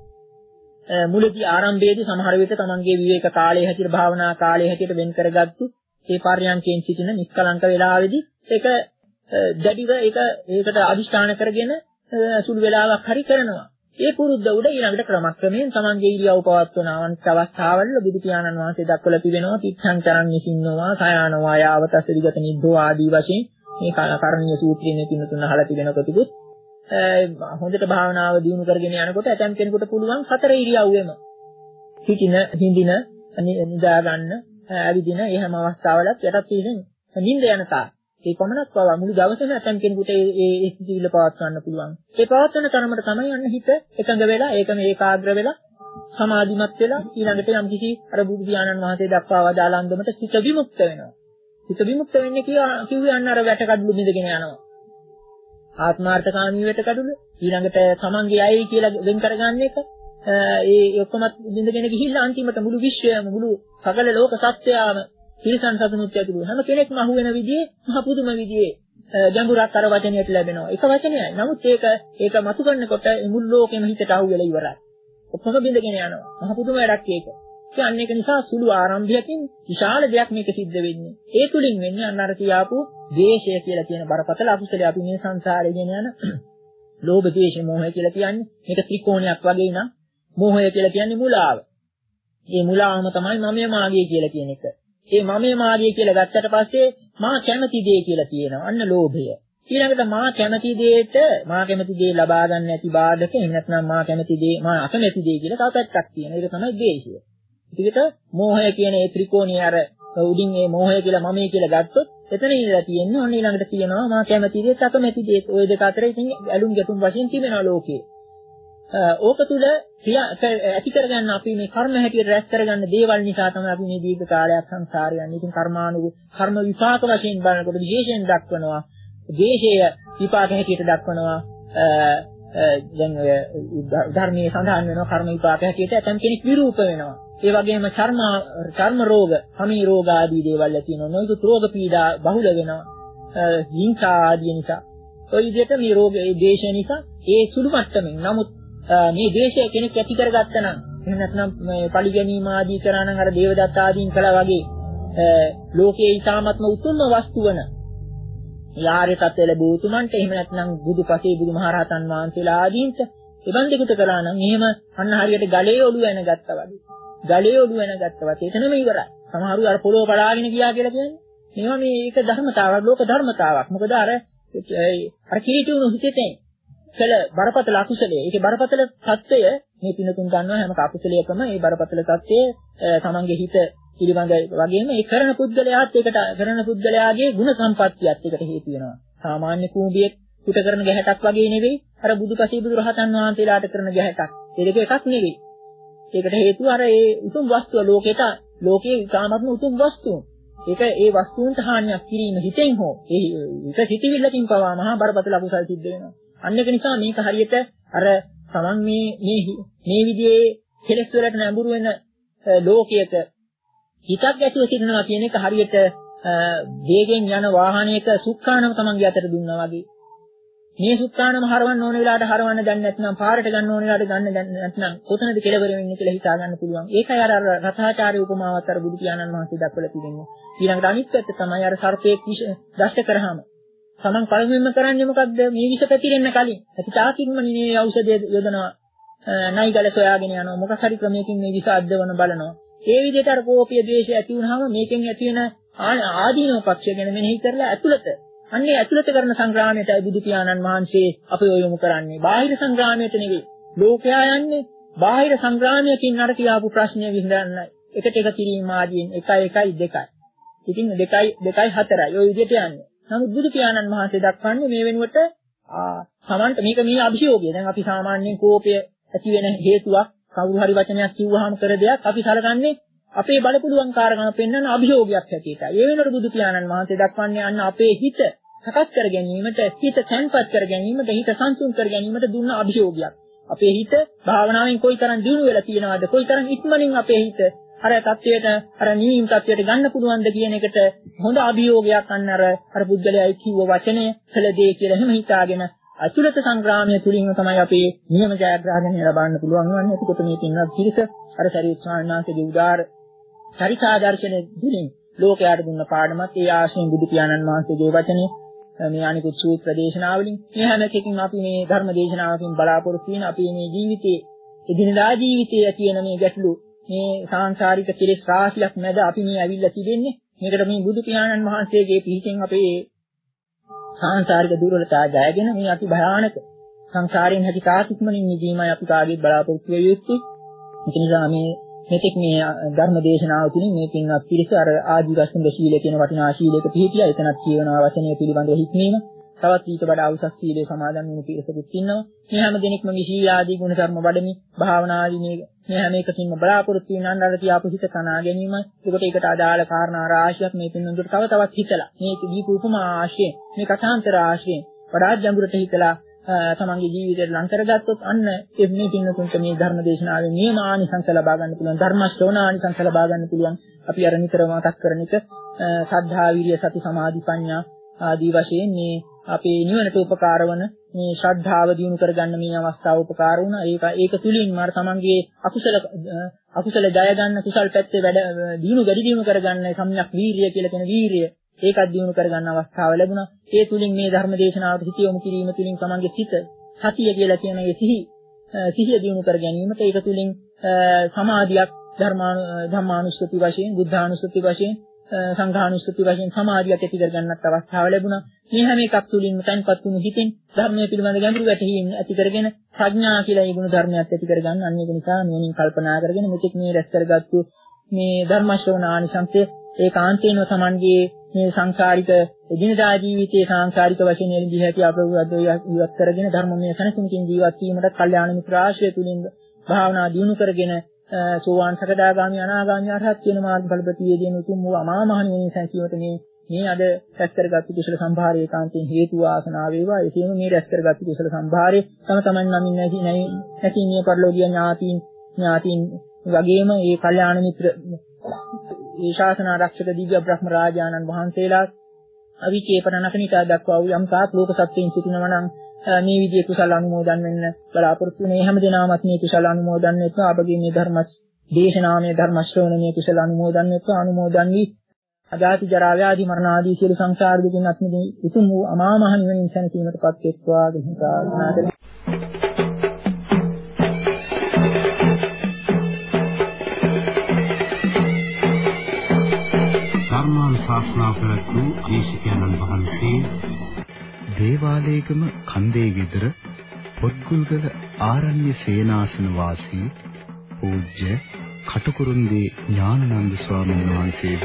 මුලදී ආරම්භයේදී සමහර විට Tamanගේ විවේක කාලයේ හැටියට භාවනා කාලයේ හැටියට වෙන් කරගත්තු ඒ පර්යන්කයෙන් සිටින නිස්කලංක වේලාවේදී ඒක දැඩිව ඒක ඒකට අදිෂ්ඨාන කරගෙන සුළු වේලාවක් හරි කරනවා. ඒ පුරුද්ද උඩ ඊළඟට ක්‍රමක්‍රමයෙන් Tamanගේ ඉරියව් පවත්වන අවස්ථාවල් බුදු පියාණන් වහන්සේ දක්වලා තිබෙනවා. තිච්ඡං චරං නිසින්නෝවා සයානවා යාවතස් විගත නිද්දෝ ආදී වශයෙන් මේ කරණීය සූත්‍රයේ මේ තුන අහලා තිබෙන කොටුකුත් හොඳට භාවනාව දියුණු කරගෙන යනකොට ඇතම් කෙනෙකුට පුළුවන් සතර ඉරියව්වෙම සිටින, හිඳින, නිදා ගන්න, ඇවිදින එහෙම අවස්ථාවලත් යටත් තියෙන නිින්ද යන තා. ඒ පමණක් පවා මුළු දවසේම ඇතම් කෙනෙකුට ඒ ඒ ස්ථිතිවිල පවත් ගන්න පුළුවන්. ඒ පවත් වෙන තරමට තමයි යන්න හිත එකඟ වෙලා, ඒකම ඒකාග්‍ර වෙලා, සමාධිමත් වෙලා ඊළඟට යම් කිසි අර බුදු පියාණන් වහන්සේ දක්වා වදාළ අන්දමට සිත විමුක්ත වෙනවා. සිත විමුක්ත වෙන්නේ කිව්වේ අන්න අර වැටකඩළු බිඳගෙන යනවා. ආත්මාර්ථකාමී වැටකඩළු ඊළඟට තමන්ගේ අයයි කියලා වෙන් කරගන්න එක ඒ ඔක්කොම බිඳගෙන ගිහිල්ලා අන්තිමට මුළු විශ්වයම මුළු සකල ලෝක සත්‍යයම තිරසන් සතුනුත් ඇතුළු හැම කෙනෙක්ම අහු වෙන විදිහේ මහ පුදුම විදිහේ ගැඹුරක් අර වචනයට ලැබෙනවා. එක වචනයයි. නමුත් ඒක ඒක මතු කරනකොට මුළු ලෝකෙම හිතට අහු වෙලා ඉවරයි. ඔක්කොම බිඳගෙන යනවා. මහ පුදුම වැඩක් ඒක. කියන්නේ ඒක නිසා සුළු ආරම්භයකින් විශාල දෙයක් මේක සිද්ධ වෙන්නේ. ඒ තුලින් වෙන්නේ අන්න අර කියාපු ද්වේෂය කියලා කියන බරපතල අකුසලයේ අපි මේ සංසාරේ ගෙන යන ලෝභ ද්වේෂ මෝහය කියලා කියන්නේ මේක ත්‍රිකෝණයක් වගේ නම් මෝහය කියලා කියන්නේ මුලාව. මේ මුලාවම තමයි මමයේ මාගේ කියලා කියන එක. ඒ මමයේ මාගේ කියලා ගත්තට පස්සේ මා කැමති දේ කියලා කියනවා. අන්න ලෝභය. ඊළඟට මා කැමති දෙයට මා කැමති දේ ලබා ගන්න නැති බාධක එහෙම නැත්නම් මා කැමති දේ මා අකමැති දේ කියලා තව පැත්තක් තියෙනවා. ඒක තමයි ද්වේෂය. ඊකට මෝහය කියන ඒ ත්‍රිකෝණයේ අර උඩින් ඒ මෝහය කියලා මමයි කියලා ගත්තොත් එතන ඉඳලා තියෙන්නේ ඔන්න ඊළඟට තියෙනවා මා කැමති දේත් අකමැති දේත් ওই දෙක අතර ඉතින් ඇලුම් ගැටුම් වශයෙන් තිබෙනවා ලෝකේ. ඕක තුල ඇති කරගන්න අපි මේ කර්ම හැටියට රැස් කරගන්න දේවල් නිසා තමයි අපි මේ දීර්ඝ කාලයක් සංසාරේ යන්නේ. ඉතින් කර්මානුකූල කර්ම විපාක වශයෙන් බලනකොට විශේෂයෙන් දක්වනවා දේශය විපාක හැටියට දක්වනවා. දැන් ධර්මයේ සඳහන් වෙනවා කර්ම විපාක හැටියට ඇතම් කෙනෙක් විරූප වෙනවා. ඒ වගේම චර්ම චර්ම රෝග, හමී රෝග ආදී දේවල් ඇති වෙනවා. නොයෙකුත් රෝග පීඩා බහුල වෙනවා. හිංසා ආදී නිසා. ඔය විදිහට මේ රෝග ඒ දේශය නිසා ඒ සුළු මට්ටමින් නමුත් මේ දේශය කෙනෙක් ඇති කරගත්තා නම් එහෙම නැත්නම් මේ පලි ගැනීම ආදී කරා නම් අර දේවදත්ත ආදීන් කළා වගේ ලෝකයේ ඊ타ත්ම උතුම්ම වස්තු වන යාරේ තත්ත්ව ලැබූ උතුමන්ට එහෙම නැත්නම් බුදුපසේ බුදුමහරහතන් වහන්සේලා ආදීන්ට එවන් දෙකට කරා නම් එහෙම අන්න හරියට ගලේ ඔළුව එන ගත්තා වගේ ගලේ ඔළුව එන ගත්තා වගේ එතනම ඉවරයි. සමහරු අර පොළොව බලාගෙන ගියා කියලා කියන්නේ මේවා මේක ධර්මතාවක් ලෝක ධර්මතාවක්. මොකද අර අර කීටුණු හිතේ කළ බරපතල අකුසලයේ ඒකේ බරපතල தত্ত্বය මේ පිනතුන් ගන්නවා හැම අකුසලයකම ඒ බරපතල தত্ত্বය තමන්ගේ හිත පිළිබඳ වගේම ඒ කරන පුද්ගලයාත් ඒකට කරන පුද්ගලයාගේ ගුණ සම්පත්තියත් ඒකට හේතු වෙනවා. සාමාන්‍ය කුඹියෙක් කුට කරන ගැහැටක් වගේ නෙවෙයි අර බුදුපසේ බුදුරහතන් වහන්සේලාට කරන ගැහැටක්. ඒ දෙක එකක් නෙවෙයි. ඒකට හේතුව අර ඒ උතුම් වස්තුව ලෝකෙට ලෝකයේ ඉතාමත්ම උතුම් වස්තුව. ඒක ඒ වස්තුන්ට හානියක් කිරීම හිතෙන් හෝ ඒ හිත හිතවිල්ලකින් පවා මහා බරපතල අකුසල් සිද්ධ වෙනවා. අන්න ඒක නිසා මේක හරියට අර තමන් මේ මේ මේ විදිහේ කෙලෙස් වලට නැඹුරු වෙන ලෝකයක හිතක් ඇතුව සිටිනවා කියන එක හරියට වේගෙන් යන වාහනයක සුක්කානම තමන්ගේ අතට දුන්නා වගේ. මේ සුක්කානම හරවන්න ඕන වෙලාවට හරවන්න දැන් නැත්නම් පාරට ගන්න ඕන වෙලාවට ගන්න දැන් නැත්නම් කොතනද කෙලවර වෙන්නේ කියලා හිතා ගන්න පුළුවන්. ඒකයි අර රථාචාර්ය උපමාවත් අර බුදු පියාණන් වහන්සේ දක්වලා තිබෙන්නේ. ඊළඟට අනිත් පැත්ත තමයි අර සර්පයෙක් විෂ දෂ්ට කරාම තමන් පළමුවෙන්ම කරන්නේ මොකද්ද? මේ විෂ පැතිරෙන්න කලින් ඇති තාකින්ම මේ ඖෂධය යොදනවා. නයිගල සොයාගෙන යනවා. මොකක් හරි ක්‍රමයකින් මේ විෂ අද්දවන බලනවා. ඒ විදිහට අර කෝපය ද්වේෂය ඇති වුනහම මේකෙන් ඇති වෙන ආදීනව පක්ෂය ගැන මෙනෙහි කරලා ඇතුළත අන්නේ ඇතුළත කරන සංග්‍රාමයටයි බුදු පියාණන් වහන්සේ අපි යොමු කරන්නේ. බාහිර සංග්‍රාමයට නෙවෙයි. ලෝකයා යන්නේ බාහිර සංග්‍රාමයකින් අර කියාපු ප්‍රශ්නය විසඳන්නයි. එකට එක කිරීම ආදීන් එකයි එකයි දෙකයි. ඉතින් දෙකයි දෙකයි හතරයි. ওই විදිහට යන්නේ. නමුත් බුදු පියාණන් වහන්සේ දක්වන්නේ මේ වෙනුවට සමන්ට මේක මේ අභියෝගය. දැන් අපි සාමාන්‍යයෙන් කෝපය ඇති වෙන හේතුවක් කවුරු හරි වචනයක් කිව්වහම කර දෙයක් අපි සලකන්නේ අපේ බලපුලුවන් කාරකම පෙන්වන අභියෝගයක් හැටියටයි. ඒ වෙනකොට බුදු පියාණන් වහන්සේ දක්වන්නේ අන්න අපේ හිත සකස් කර ගැනීමට, හිත තැන්පත් කර ගැනීමට, හිත සංසුන් කර ගැනීමට දුන්න අභියෝගයක්. අපේ හිත භාවනාවෙන් කොයිතරම් දියුණු වෙලා තියෙනවද? කොයිතරම් ඉක්මනින් අපේ හිත අර තත්වයට අර නිවීම තත්වයට ගන්න පුළුවන්ද කියන එකට හොඳ අභියෝගයක් අන්න අර අර පුද්ගලයායි කිව්ව වචනය කළ දේ කියලා එහෙම හිතාගෙන අතුලත සංග්‍රාමයේ තුලින්ම තමයි අපේ නියම ජයග්‍රහණය ලබන්න පුළුවන් වන්නේ. ඒකට මේ පින්වත් පිරිස අර ශරීර ස්වාමීනාංශගේ උදාාර චරිතාදර්ශනයේ තුලින් ලෝකයට දුන්න පාඩමත් ඒ ආශ්‍රයෙන් බුදු පියාණන් වහන්සේගේ වචනේ මේ අනිකුත් සූත්‍ර දේශනාවලින් මේ හැම එකකින් අපි මේ ධර්ම දේශනාවකින් බලාපොරොත්තු වෙන අපි මේ ජීවිතයේ එදිනදා ජීවිතයේ තියෙන මේ ගැටලු මේ සාංශාරික කෙලෙස් රාශියක් මැද අපි මේ ඇවිල්ලා තිබෙන්නේ. මේකට මේ බුදු පියාණන් වහන්සේගේ පිහිටෙන් අපේ සාංශාරික දුර්වලතා ජයගෙන මේ අති භයානක සංසාරයෙන් හැකි තාක්ෂණින් නිදීමයි අපි කාගෙත් බලාපොරොත්තු වෙ යුත්තේ. ඒක නිසා මේ මෙතෙක් මේ ධර්ම දේශනාව තුළින් මේ පින්වත් පිරිස අර ආජීවස්තංග ශීලය කියන වටිනා ශීලයක පිහිටියා. එතනත් කියවන වචනය පිළිබඳව හික්මීම. තවත් ඊට වඩා උසස් සීලේ සමාදන් වෙන පිරිසකුත් ඉන්නවා. මේ හැම දෙනෙක්ම මේ සීල ආදී ගුණ ධර්ම වඩමි භාවනා ආදී මේ මේ හැම එකකින්ම බලාපොරොත්තු වෙන අnder තියාපු හිත කනා ගැනීම. ඒකට ඒකට අදාළ කාරණා රාශියක් මේ පින්නුන්ට තව තවත් හිතලා මේ දීපු උපමා ආශ්‍රයෙන් මේ කථාන්තර ආශ්‍රයෙන් වඩා ජඹුරට හිතලා තමන්ගේ ජීවිතයට ලං කරගත්තොත් අන්න මේ පින්නුන්ට මේ ධර්ම දේශනාවෙන් නියමානිසංස ලබා ගන්න පුළුවන්. ධර්ම ශ්‍රවණානිසංස ලබා ගන්න පුළුවන්. අපි අර නිතරම මතක් කරන එක සද්ධා විරිය සති සමාධි ප්‍රඥා ආදී වශයෙන් මේ අපේ නිවනට උපකාර වන මේ ශ්‍රද්ධාව දිනු කරගන්න මේ අවස්ථාව උපකාර වුණා. ඒක ඒක තුලින් මාර තමන්ගේ අකුසල අකුසල ජය ගන්න කුසල් පැත්තේ වැඩ දිනු වැඩි දිනු කරගන්න සම්‍යක් වීරිය කියලා කියන වීරිය ඒකත් දිනු කරගන්න අවස්ථාව ලැබුණා. ඒ තුලින් මේ ධර්ම දේශනාවට හිත යොමු කිරීම තුලින් තමන්ගේ සිත සතිය කියලා කියන ඒ සිහි සිහිය දිනු කර ගැනීමට ඒක තුලින් සමාධියක් ධර්මානු ධම්මානුස්සති වශයෙන් බුද්ධානුස්සති වශයෙන් සංඝානුස්සති වශයෙන් සමාධියක් ඇති කරගන්නත් අවස්ථාව ලැබුණා. මේ හැම එකක් තුළින්ම තන්පත් වුණු හිතෙන් ධර්මයේ පිළිබඳ ගැඹුරු වැටහීම ඇති කරගෙන ප්‍රඥා කියලා ඒ ගුණ ධර්මයක් ඇති කරගන්න. අන්න ඒක නිසා මෙවනින් කල්පනා කරගෙන මෙතෙක් මේ රැස් කරගත්තු මේ ධර්ම ශ්‍රවණ ආනිසංසය ඒකාන්තයෙන්ම Tamanගේ මේ සංසාරික එදිනදා ජීවිතයේ සංසාරික වශයෙන් එළඹී ඇති අපවද ඉවත් කරගෙන ධර්මමය සැනසීමකින් ජීවත් වීමට කල්යාණ මිත්‍ර ආශ්‍රය තුලින් භාවනා දියුණු කරගෙන සෝවාන් සකදාගාමි අනාගාමි අරහත් කියන මාර්ගඵල ප්‍රතිවේදීන උතුම් වූ අමා මහ නිවන සැනසීමට මේ මේ අද රැස් කරගත්තු කුසල සම්භාරය ඒකාන්තයෙන් හේතු වාසනාව වේවා. එසේම මේ රැස් කරගත්තු කුසල සම්භාරය තම තමන් නමින් නැති නැතිනිය පරිලෝකීය ඥාතීන් ඥාතීන් වගේම මේ කල්යාණ මිත්‍ර ඒ ශාසන ආරක්ෂක දිව්‍ය බ්‍රහ්ම රාජානන් වහන්සේලා අවිචේපන නැකනිකා දක්වා වූ යම් තාක් ලෝක සත්‍යයෙන් සිටිනවා නම් මේ විදිහේ කුසල අනුමෝදන් වෙන්න බලාපොරොත්තු වෙන හැම දිනමත් මේ කුසල අනුමෝදන් වෙත්වා අපගේ මේ ධර්ම දේශනාමය ධර්ම ශ්‍රවණමය කුසල අනුමෝදන් වෙත්වා අනුමෝදන් වී අජාති ජරා ව්‍යාධි මරණ ආදී සියලු සංසාර දුකින් අත් මිදී උතුම් වූ අමා මහ නිවනින් සැනසීමටපත් වෙත්වා ගහිතානාද ශාස්ත්‍රා ප්‍රතු දේශකයන්න් වහන්සේ දේවාලේගම කන්දේ ගෙදර පොත්ගුල්ගල ආරණ්‍ය සේනාසන වාසී පූජ්‍ය කටුකුරුන්දී ඥානানন্দ ස්වාමීන් වහන්සේ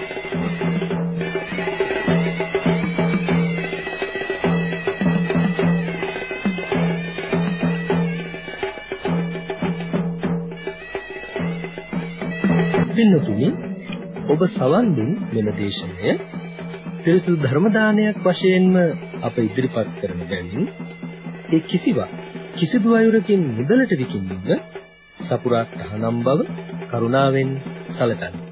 පින්නතුනි ඔබ සවන් දුන් මෙම දේශනය පිරිසුදු ධර්ම දානයක් වශයෙන්ම අප ඉදිරිපත් කරන බැවින් ඒ කිසිවක් කිසිදු අයුරකින් මුදලට විකිණීම සපුරා තහනම් බව කරුණාවෙන් සැලකන්න.